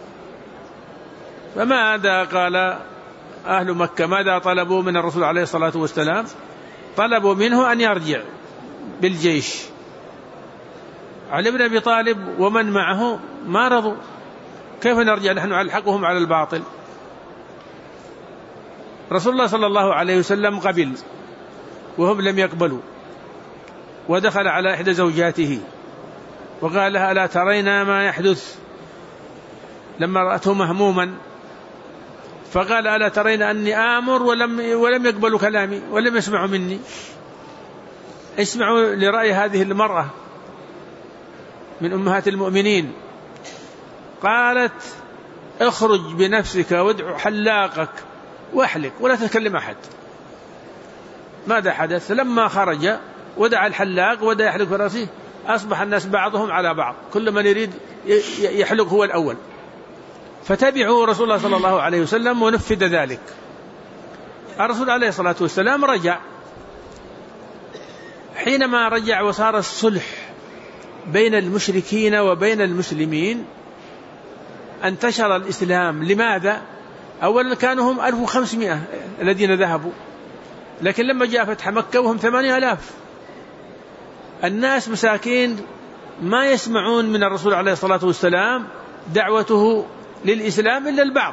فماذا قال أهل مكة؟ ماذا طلبوا من الرسول عليه الصلاة والسلام؟ طلبوا منه أن يرجع بالجيش. علي بن أبي طالب ومن معه ما رضوا، كيف نرجع نحن على الحق وهم على الباطل؟ رسول الله صلى الله عليه وسلم قبل وهم لم يقبلوا، ودخل على إحدى زوجاته وقال لها: ألا ترين ما يحدث؟ لما رأته مهموما فقال: ألا ترين أني آمر ولم يقبلوا كلامي ولم يسمعوا مني؟ اسمعوا لرأي هذه المرأة من أمهات المؤمنين. قالت: اخرج بنفسك وادع حلاقك واحلق ولا تكلم أحد. ماذا حدث؟ لما خرج ودع الحلاق ودع يحلق برأسه أصبح الناس بعضهم على بعض، كل من يريد يحلق هو الأول، فتبعوا رسول الله صلى الله عليه وسلم ونفذ ذلك. الرسول عليه الصلاة والسلام رجع. حينما رجع وصار الصلح بين المشركين وبين المسلمين انتشر الإسلام. لماذا؟ أولا كانوا هم 1500 الذين ذهبوا، لكن لما جاء فتح مكة وهم 8000 الناس مساكين ما يسمعون من الرسول عليه الصلاة والسلام دعوته للإسلام إلا البعض.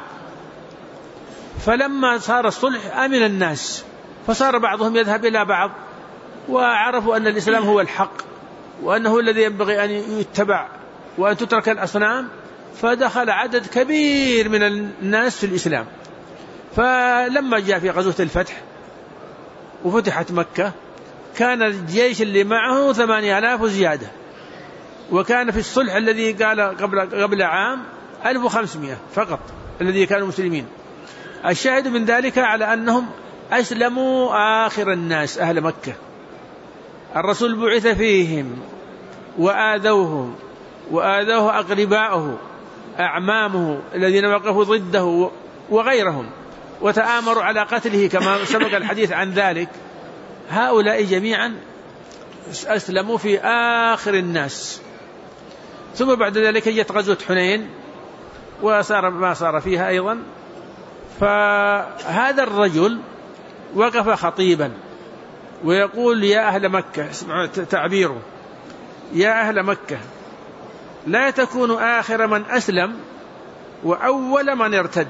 فلما صار الصلح أمن الناس، فصار بعضهم يذهب إلى بعض، وعرفوا أن الإسلام هو الحق وأنه الذي ينبغي أن يتبع وأن تترك الأصنام، فدخل عدد كبير من الناس في الإسلام. فلما جاء في غزوة الفتح وفتحت مكة كان الجيش اللي معه 8000 وزيادة، وكان في الصلح الذي قال قبل عام 1500 فقط الذي كانوا مسلمين. الشاهد من ذلك على أنهم أسلموا آخر الناس أهل مكة. الرسول بعث فيهم وآذوهم وآذوه أقرباؤه أعمامه الذين وقفوا ضده وغيرهم وتآمروا على قتله كما سبق الحديث عن ذلك. هؤلاء جميعا أسلموا في آخر الناس. ثم بعد ذلك جاءت غزوة حنين وصار ما صار فيها أيضا. فهذا الرجل وقف خطيبا ويقول: يا أهل مكة، اسمعوا تعبيره، يا أهل مكة لا تكونوا آخر من أسلم وأول من ارتد.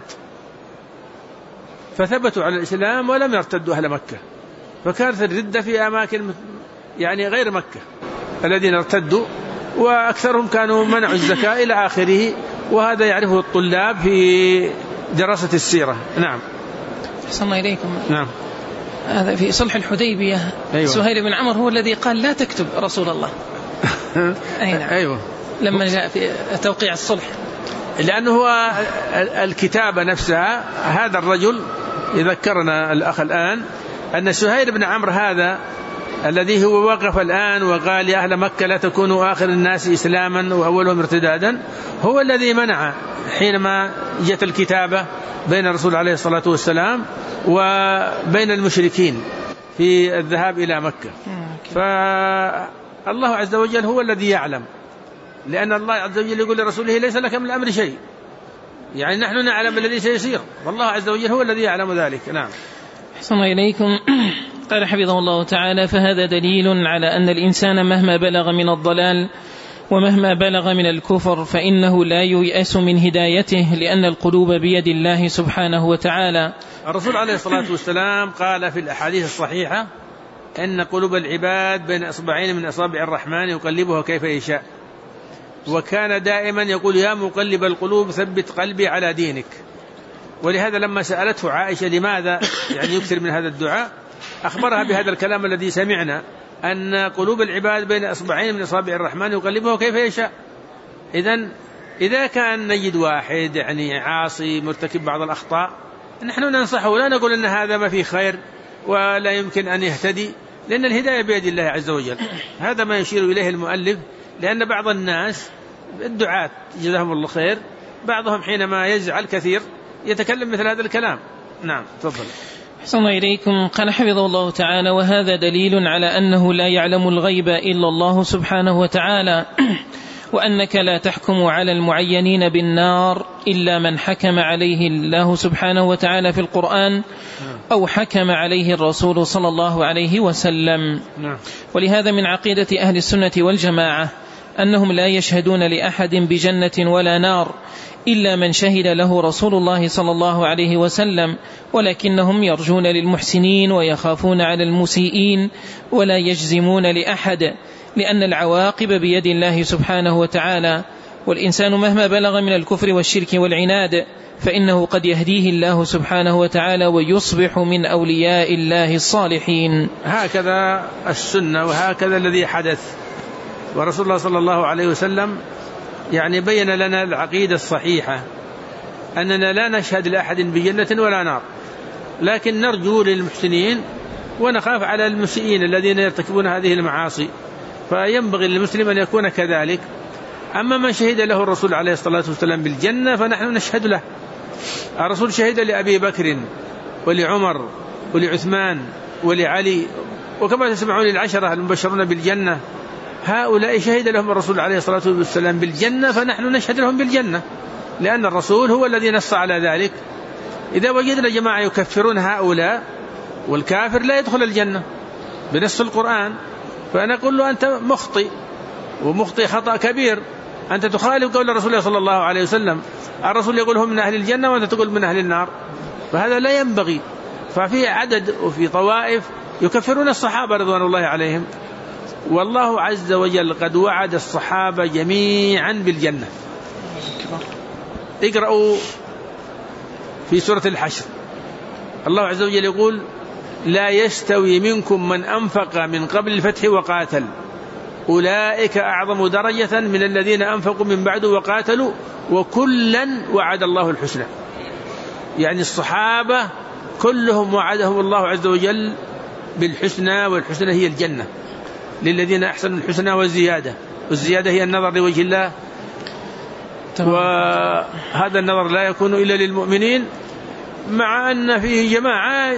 فثبتوا على الإسلام ولم يرتدوا أهل مكة، فكانت الردة في أماكن يعني غير مكة الذين ارتدوا، وأكثرهم كانوا منعوا الزكاة إلى آخره، وهذا يعرفه الطلاب في دراسة السيرة. نعم. أحسن الله إليكم. نعم. هذا في صلح الحديبية. أيوة. سهيل بن عمرو هو الذي قال: لا تكتب رسول الله. أي نعم. أيوة. لما جاء في توقيع الصلح، لأنه هو الكتابة نفسها. هذا الرجل يذكرنا الأخ الآن أن سهيل بن عمرو هذا الذي هو وقف الآن وقال: يا أهل مكة لا تكونوا آخر الناس إسلاما وأولهم ارتدادا، هو الذي منع حينما جاءت الكتابة بين الرسول عليه الصلاة والسلام وبين المشركين في الذهاب إلى مكة. فالله عز وجل هو الذي يعلم، لأن الله عز وجل يقول لرسوله: ليس لك من الأمر شيء. يعني نحن نعلم الذي سيصير، والله عز وجل هو الذي يعلم ذلك. نعم. أحسن إليكم. قال حفظه الله تعالى: فهذا دليل على أن الإنسان مهما بلغ من الضلال ومهما بلغ من الكفر فإنه لا ييأس من هدايته، لأن القلوب بيد الله سبحانه وتعالى. الرسول عليه الصلاة والسلام قال في الأحاديث الصحيحة: إن قلوب العباد بين إصبعين من أصابع الرحمن يقلبها كيف يشاء. وكان دائما يقول: يا مقلب القلوب ثبت قلبي على دينك. ولهذا لما سألته عائشة لماذا يعني يكثر من هذا الدعاء، أخبرها بهذا الكلام الذي سمعنا، أن قلوب العباد بين أصبعين من أصابع الرحمن يقلبها كيف يشاء. إذن إذا كان نجد واحد يعني عاصي مرتكب بعض الأخطاء نحن ننصحه، ولا نقول أن هذا ما فيه خير ولا يمكن أن يهتدي، لأن الهداية بيد الله عز وجل. هذا ما يشير إليه المؤلف، لأن بعض الناس الدعاة جزاهم الله خير بعضهم حينما يزعل كثير يتكلم مثل هذا الكلام. نعم تفضل. أحسن إليكم. قال حفظه الله تعالى: وهذا دليل على أنه لا يعلم الغيب إلا الله سبحانه وتعالى، وأنك لا تحكم على المعينين بالنار إلا من حكم عليه الله سبحانه وتعالى في القرآن أو حكم عليه الرسول صلى الله عليه وسلم. ولهذا من عقيدة أهل السنة والجماعة أنهم لا يشهدون لأحد بجنة ولا نار إلا من شهد له رسول الله صلى الله عليه وسلم، ولكنهم يرجون للمحسنين ويخافون على المسيئين ولا يجزمون لأحد، لأن العواقب بيد الله سبحانه وتعالى، والإنسان مهما بلغ من الكفر والشرك والعناد فإنه قد يهديه الله سبحانه وتعالى ويصبح من أولياء الله الصالحين. هكذا السنة وهكذا الذي حدث، ورسول الله صلى الله عليه وسلم يعني بين لنا العقيدة الصحيحة أننا لا نشهد لأحد بجنة ولا نار، لكن نرجو للمحسنين ونخاف على المسيئين الذين يرتكبون هذه المعاصي، فينبغي للمسلم أن يكون كذلك. أما من شهد له الرسول عليه الصلاة والسلام بالجنة فنحن نشهد له. الرسول شهد لأبي بكر ولعمر ولعثمان ولعلي، وكما تسمعون العشرة المبشرون بالجنة، هؤلاء شهد لهم الرسول عليه الصلاة والسلام بالجنة، فنحن نشهد لهم بالجنة، لأن الرسول هو الذي نص على ذلك. إذا وجدنا جماعة يكفرون هؤلاء والكافر لا يدخل الجنة بنص القرآن، فنقول له أنت مخطئ، ومخطئ خطأ كبير، أنت تخالف قول الرسول صلى الله عليه وسلم. الرسول يقول هم من أهل الجنة وأنت تقول من أهل النار، فهذا لا ينبغي. ففي عدد وفي طوائف يكفرون الصحابة رضوان الله عليهم، والله عز وجل قد وعد الصحابة جميعا بالجنة. اقرأوا في سورة الحشر، الله عز وجل يقول: لا يستوي منكم من أنفق من قبل الفتح وقاتل أولئك أعظم درجة من الذين أنفقوا من بعد وقاتلوا وكلا وعد الله الحسنى. يعني الصحابة كلهم وعدهم الله عز وجل بالحسنى، والحسنى هي الجنة للذين أحسنوا الحسنى والزيادة، والزيادة هي النظر لوجه الله، وهذا النظر لا يكون إلا للمؤمنين، مع أن فيه جماعة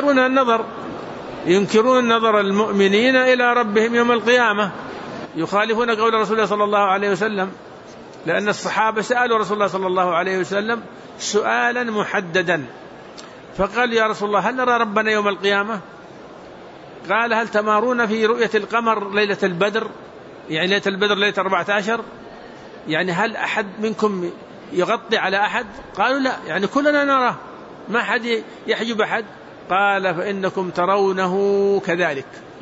ينكرون نظر المؤمنين إلى ربهم يوم القيامة، يخالفون قول رسول الله صلى الله عليه وسلم، لأن الصحابة سألوا رسول الله صلى الله عليه وسلم سؤالا محددا، فقال: يا رسول الله هل نرى ربنا يوم القيامة؟ قال: هل تمارون في رؤية القمر ليلة البدر؟ يعني ليلة البدر ليلة 14، يعني هل أحد منكم يغطي على أحد؟ قالوا: لا، يعني كلنا نراه، ما حد يحجب أحد. قال: فإنكم ترونه كذلك.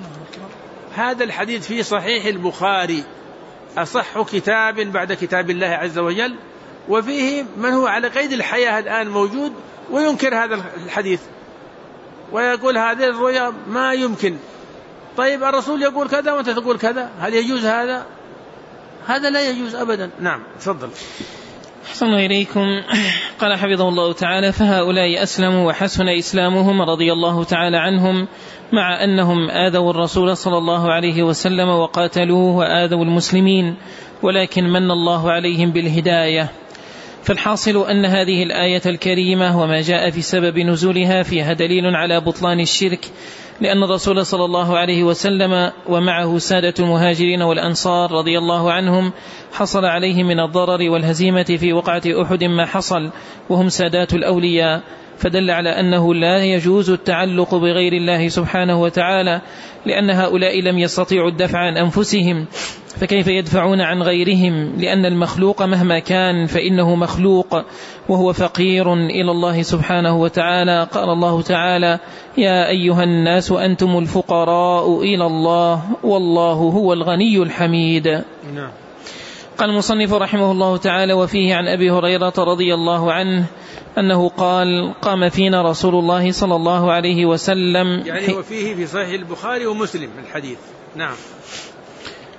هذا الحديث في صحيح البخاري، أصح كتاب بعد كتاب الله عز وجل، وفيه من هو على قيد الحياة الآن موجود وينكر هذا الحديث ويقول هذه الرؤيا ما يمكن. طيب الرسول يقول كذا وأنت تقول كذا، هل يجوز هذا؟ هذا لا يجوز أبدا. نعم تفضل. أحسن إليكم. قال حفظه الله تعالى: فهؤلاء أسلموا وحسن إسلامهم رضي الله تعالى عنهم، مع أنهم آذوا الرسول صلى الله عليه وسلم وقاتلوه وآذوا المسلمين، ولكن من الله عليهم بالهداية. فالحاصل أن هذه الآية الكريمة وما جاء في سبب نزولها فيها دليل على بطلان الشرك، لأن الرسول صلى الله عليه وسلم ومعه سادة المهاجرين والأنصار رضي الله عنهم حصل عليهم من الضرر والهزيمة في وقعة أحد ما حصل، وهم سادات الأولياء، فدل على أنه لا يجوز التعلق بغير الله سبحانه وتعالى، لأن هؤلاء لم يستطيعوا الدفع عن أنفسهم، فكيف يدفعون عن غيرهم؟ لأن المخلوق مهما كان فإنه مخلوق وهو فقير إلى الله سبحانه وتعالى. قال الله تعالى: يا أيها الناس أنتم الفقراء إلى الله والله هو الغني الحميد. قال المصنف رحمه الله تعالى: وفيه عن أبي هريرة رضي الله عنه أنه قال: قام فينا رسول الله صلى الله عليه وسلم. يعني وفيه في صحيح البخاري ومسلم الحديث. نعم.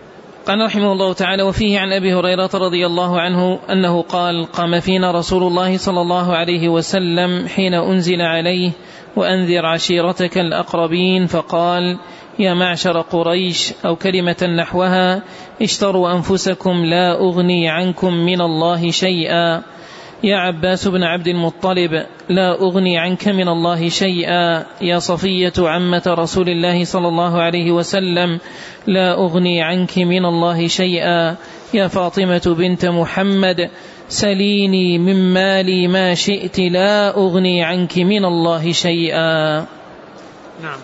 قال رحمه الله تعالى: وفيه عن أبي هريرة رضي الله عنه أنه قال: قام فينا رسول الله صلى الله عليه وسلم حين أنزل عليه: وأنذر عشيرتك الأقربين، فقال: يا معشر قريش، أو كلمة نحوها: اشتروا أنفسكم لا أغني عنكم من الله شيئا. يا عباس بن عبد المطلب، لا أغني عنك من الله شيئا. يا صفية عمة رسول الله صلى الله عليه وسلم، لا أغني عنك من الله شيئا. يا فاطمة بنت محمد، سليني من مالي ما شئت، لا أغني عنك من الله شيئا. نعم.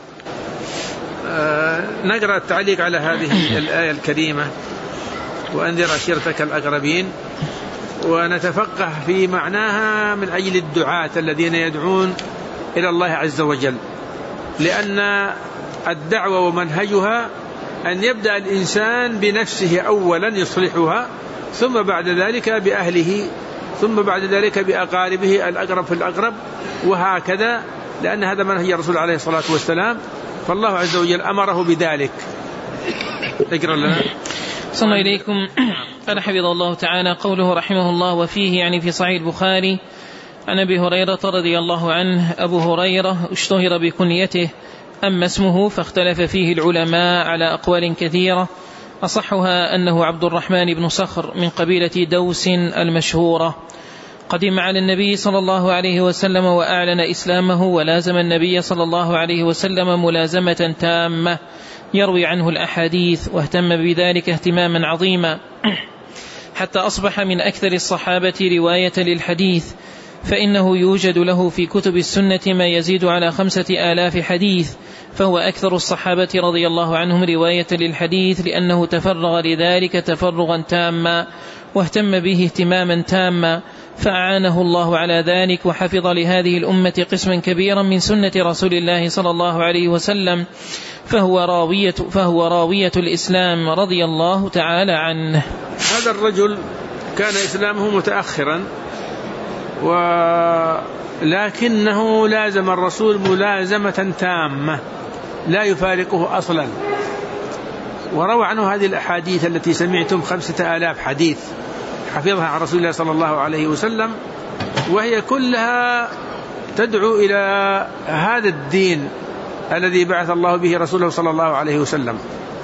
نقرأ التعليق على هذه الآية الكريمة: وأنذر عشيرتك الأقربين، ونتفقه في معناها من أجل الدعاة الذين يدعون إلى الله عز وجل، لأن الدعوة ومنهجها أن يبدأ الإنسان بنفسه أولا يصلحها، ثم بعد ذلك بأهله، ثم بعد ذلك بأقاربه الأقرب في الأقرب، وهكذا، لأن هذا منهج الرسول عليه الصلاة والسلام، فالله عز وجل أمره بذلك. اقرأ لنا. صلى إليكم. قال حفظه الله تعالى: قوله رحمه الله: وفيه يعني في صحيح البخاري عن أبي هريرة رضي الله عنه. أبو هريرة اشتهر بكنيته، أما اسمه فاختلف فيه العلماء على أقوال كثيرة، أصحها أنه عبد الرحمن بن صخر من قبيلة دوس المشهورة. قدم على النبي صلى الله عليه وسلم وأعلن إسلامه، ولازم النبي صلى الله عليه وسلم ملازمة تامة، يروي عنه الأحاديث، واهتم بذلك اهتماما عظيما، حتى أصبح من أكثر الصحابة رواية للحديث، فإنه يوجد له في كتب السنة ما يزيد على 5000 حديث، فهو أكثر الصحابة رضي الله عنهم رواية للحديث، لأنه تفرغ لذلك تفرغا تاما، واهتم به اهتماما تاما، فأعانه الله على ذلك، وحفظ لهذه الأمة قسما كبيرا من سنة رسول الله صلى الله عليه وسلم، فهو راوية الإسلام رضي الله تعالى عنه. هذا الرجل كان إسلامه متأخرا، ولكنه لازم الرسول ملازمة تامة لا يفارقه أصلا، وروى عنه هذه الأحاديث التي سمعتم 5000 حديث حفظها عن رسول الله صلى الله عليه وسلم، وهي كلها تدعو إلى هذا الدين الذي بعث الله به رسوله صلى الله عليه وسلم.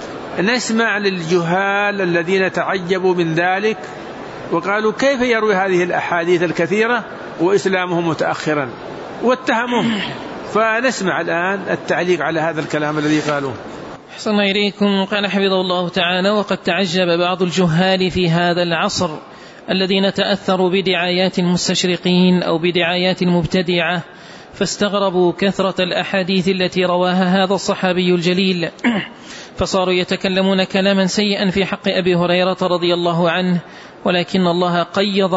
نسمع للجهال الذين تعجبوا من ذلك وقالوا: كيف يروي هذه الأحاديث الكثيرة وإسلامه متأخرا، واتهموه. فنسمع الآن التعليق على هذا الكلام الذي قالوه. أحسن إليكم. قال حفظه الله تعالى: وقد تعجب بعض الجهال في هذا العصر الذين تأثروا بدعايات المستشرقين أو بدعايات المبتدعة، فاستغربوا كثرة الأحاديث التي رواها هذا الصحابي الجليل، فصاروا يتكلمون كلاما سيئا في حق أبي هريرة رضي الله عنه، ولكن الله قيض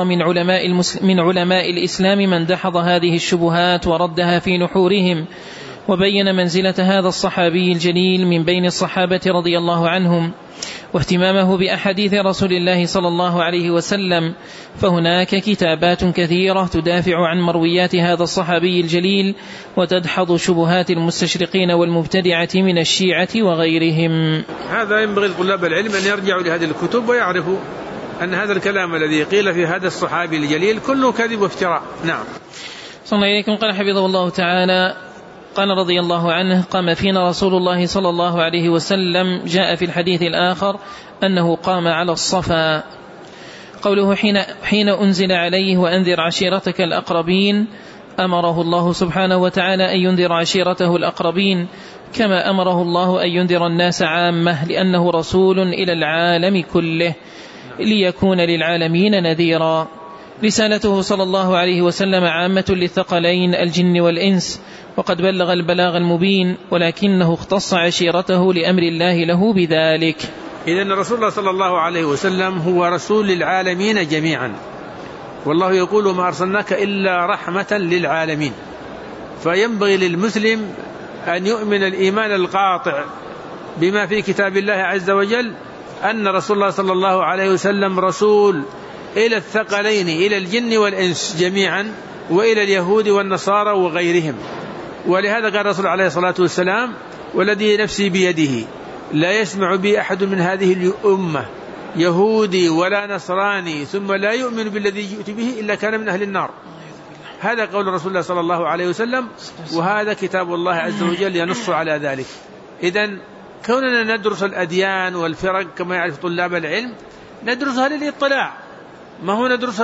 من علماء الإسلام من دحض هذه الشبهات وردها في نحورهم، وبين منزلة هذا الصحابي الجليل من بين الصحابة رضي الله عنهم، واهتمامه بأحاديث رسول الله صلى الله عليه وسلم. فهناك كتابات كثيرة تدافع عن مرويات هذا الصحابي الجليل، وتدحض شبهات المستشرقين والمبتدعة من الشيعة وغيرهم. هذا ينبغي لطلاب العلم أن يرجعوا لهذه الكتب ويعرفوا أن هذا الكلام الذي قيل في هذا الصحابي الجليل كله كذب وافتراء. نعم. صلى الله عليكم. قال حفظه الله تعالى: قال رضي الله عنه: قام فينا رسول الله صلى الله عليه وسلم. جاء في الحديث الآخر أنه قام على الصفا. قوله حين أنزل عليه: وأنذر عشيرتك الأقربين، أمره الله سبحانه وتعالى أن ينذر عشيرته الأقربين، كما أمره الله أن ينذر الناس عامة، لأنه رسول إلى العالم كله ليكون للعالمين نذيرا. رسالته صلى الله عليه وسلم عامة للثقلين الجن والإنس، وقد بلغ البلاغ المبين، ولكنه اختص عشيرته لأمر الله له بذلك. إذن رسول الله صلى الله عليه وسلم هو رسول للعالمين جميعا، والله يقول: ما أرسلناك إلا رحمة للعالمين. فينبغي للمسلم أن يؤمن الإيمان القاطع بما في كتاب الله عز وجل، أن رسول الله صلى الله عليه وسلم رسول إلى الثقلين، إلى الجن والإنس جميعا، وإلى اليهود والنصارى وغيرهم. ولهذا قال الرسول عليه الصلاة والسلام: والذي نفسي بيده لا يسمع بي أحد من هذه الأمة يهودي ولا نصراني ثم لا يؤمن بالذي جئت به إلا كان من أهل النار. هذا قول رسول الله صلى الله عليه وسلم، وهذا كتاب الله عز وجل ينص على ذلك. إذن كوننا ندرس الأديان والفرق كما يعرف طلاب العلم، ندرسها للإطلاع، ما هو ندرسها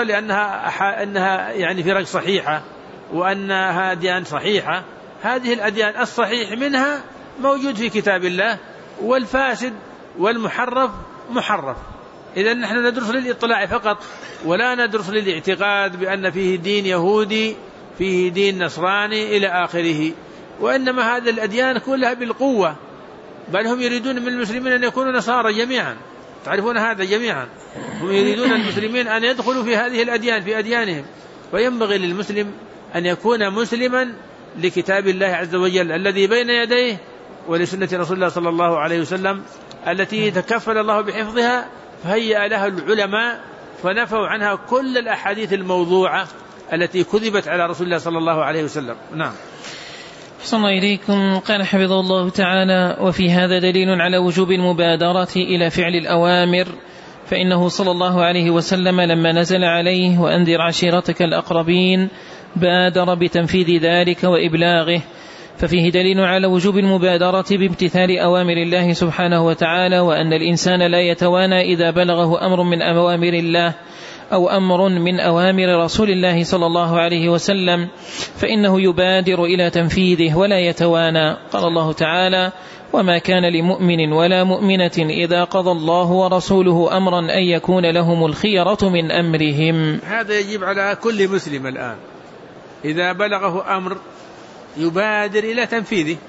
لأنها يعني فرق صحيحة وأنها أديان صحيحة. هذه الأديان الصحيح منها موجود في كتاب الله، والفاسد والمحرف محرف. إذن نحن ندرس للإطلاع فقط، ولا ندرس للاعتقاد بأن فيه دين يهودي فيه دين نصراني إلى آخره. وإنما هذه الأديان كلها بالقوة، بل هم يريدون من المسلمين أن يكونوا نصارى جميعا، تعرفون هذا جميعا. هم يريدون المسلمين أن يدخلوا في هذه الأديان في أديانهم. وينبغي للمسلم أن يكون مسلما لكتاب الله عز وجل الذي بين يديه، ولسنة رسول الله صلى الله عليه وسلم التي تكفل الله بحفظها، فهيأ لها العلماء فنفوا عنها كل الأحاديث الموضوعة التي كذبت على رسول الله صلى الله عليه وسلم. نعم. أحسن الله إليكم. قال حفظه الله تعالى: وفي هذا دليل على وجوب المبادرة إلى فعل الأوامر، فإنه صلى الله عليه وسلم لما نزل عليه وأنذر عشيرتك الأقربين بادر بتنفيذ ذلك وإبلاغه، ففيه دليل على وجوب المبادرة بامتثال أوامر الله سبحانه وتعالى، وأن الإنسان لا يتوانى إذا بلغه أمر من أوامر الله أو أمر من أوامر رسول الله صلى الله عليه وسلم، فإنه يبادر إلى تنفيذه ولا يتوانى. قال الله تعالى: وما كان لمؤمن ولا مؤمنة إذا قضى الله ورسوله أمرا أن يكون لهم الخيرة من أمرهم. هذا يجب على كل مسلم الآن، إذا بلغه أمر يبادر إلى تنفيذه.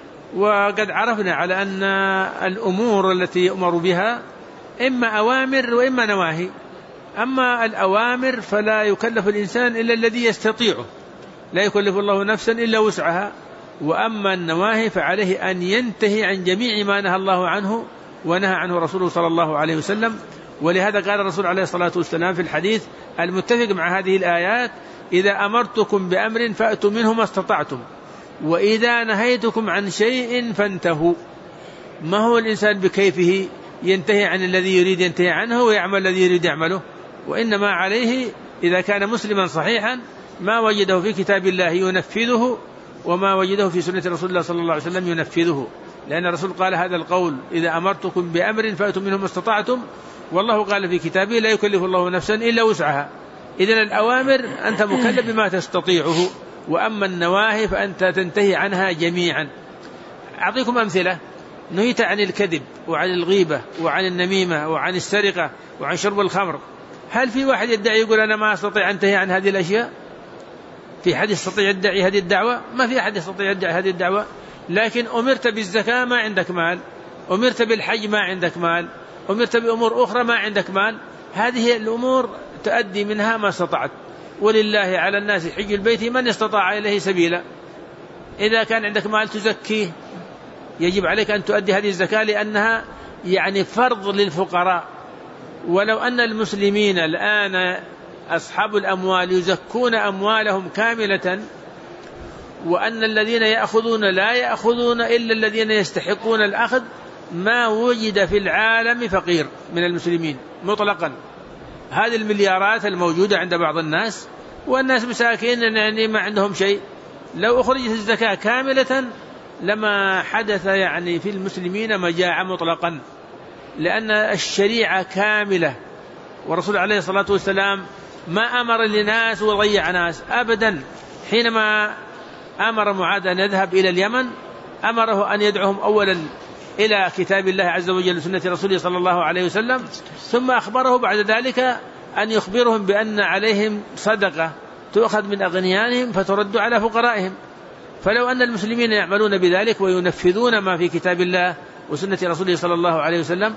وقد عرفنا على أن الأمور التي يؤمر بها إما أوامر وإما نواهي. أما الأوامر فلا يكلف الإنسان إلا الذي يستطيعه، لا يكلف الله نفسا إلا وسعها. وأما النواهي فعليه أن ينتهي عن جميع ما نهى الله عنه ونهى عنه رسوله صلى الله عليه وسلم. ولهذا قال الرسول عليه الصلاة والسلام في الحديث المتفق مع هذه الآيات: إذا أمرتكم بأمر فأتوا منه ما استطعتم، وإذا نهيتكم عن شيء فانتهوا. ما هو الإنسان بكيفه ينتهي عن الذي يريد ينتهي عنه ويعمل الذي يريد يعمله، وإنما عليه إذا كان مسلما صحيحا ما وجده في كتاب الله ينفذه، وما وجده في سنة رسول الله صلى الله عليه وسلم ينفذه. لأن الرسول قال هذا القول: إذا أمرتكم بأمر فأتوا منه ما استطعتم، والله قال في كتابه: لا يكلف الله نفسا إلا وسعها. إذن الأوامر أنت مكلف بما تستطيعه، وأما النواهي فأنت تنتهي عنها جميعا. أعطيكم أمثلة: نهيت عن الكذب وعن الغيبة وعن النميمة وعن السرقة وعن شرب الخمر. هل في واحد يدعي يقول أنا ما أستطيع أنتهي عن هذه الأشياء؟ في حد يستطيع يدعي هذه الدعوة؟ ما في أحد يستطيع يدعي هذه الدعوة. لكن أمرت بالزكاة ما عندك مال، أمرت بالحج ما عندك مال، أمرت بأمور أخرى ما عندك مال. هذه الأمور تؤدي منها ما استطعت، ولله على الناس حج البيت من استطاع إليه سبيلا. إذا كان عندك مال تزكيه يجب عليك أن تؤدي هذه الزكاة، لأنها يعني فرض للفقراء. ولو أن المسلمين الآن أصحاب الأموال يزكون أموالهم كاملة، وأن الذين يأخذون لا يأخذون إلا الذين يستحقون الأخذ، ما وجد في العالم فقير من المسلمين مطلقا. هذه المليارات الموجودة عند بعض الناس، والناس مساكين يعني ما عندهم شيء، لو أخرجت الزكاة كاملة لما حدث يعني في المسلمين مجاعة مطلقا، لأن الشريعة كاملة. ورسول عليه الصلاة والسلام ما أمر لناس وضيع ناس أبدا. حينما أمر معاذ أن يذهب إلى اليمن أمره أن يدعوهم أولا إلى كتاب الله عز وجل وسنة رسوله صلى الله عليه وسلم، ثم أخبره بعد ذلك أن يخبرهم بأن عليهم صدقة تؤخذ من أغنيانهم فترد على فقرائهم. فلو أن المسلمين يعملون بذلك وينفذون ما في كتاب الله وسنة رسوله صلى الله عليه وسلم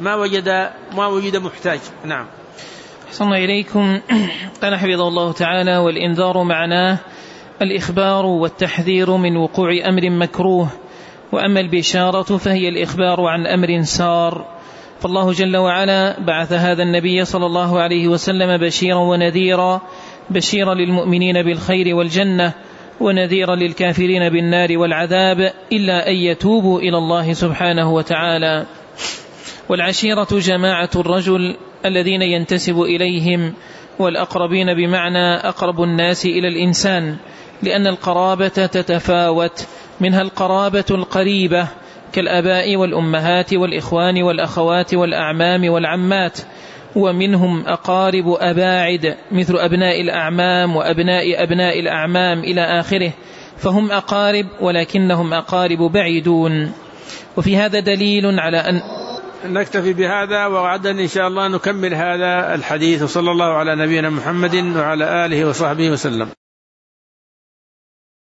ما وجد محتاج. نعم. أحسن الله إليكم. قال حفظه الله تعالى: والإنذار معناه الإخبار والتحذير من وقوع أمر مكروه، وأما البشارة فهي الإخبار عن أمر سار. فالله جل وعلا بعث هذا النبي صلى الله عليه وسلم بشيرا ونذيرا، بشيرا للمؤمنين بالخير والجنة، ونذيرا للكافرين بالنار والعذاب إلا أن يتوبوا إلى الله سبحانه وتعالى. والعشيرة جماعة الرجل الذين ينتسب إليهم، والأقربين بمعنى أقرب الناس إلى الإنسان، لأن القرابة تتفاوت، منها القرابة القريبة كالآباء والأمهات والإخوان والأخوات والأعمام والعمات، ومنهم أقارب أباعد مثل أبناء الأعمام وأبناء أبناء الأعمام إلى آخره، فهم أقارب ولكنهم أقارب بعيدون. وفي هذا دليل على أن نكتفي بهذا، وغدا إن شاء الله نكمل هذا الحديث، وصلى الله على نبينا محمد وعلى آله وصحبه وسلم.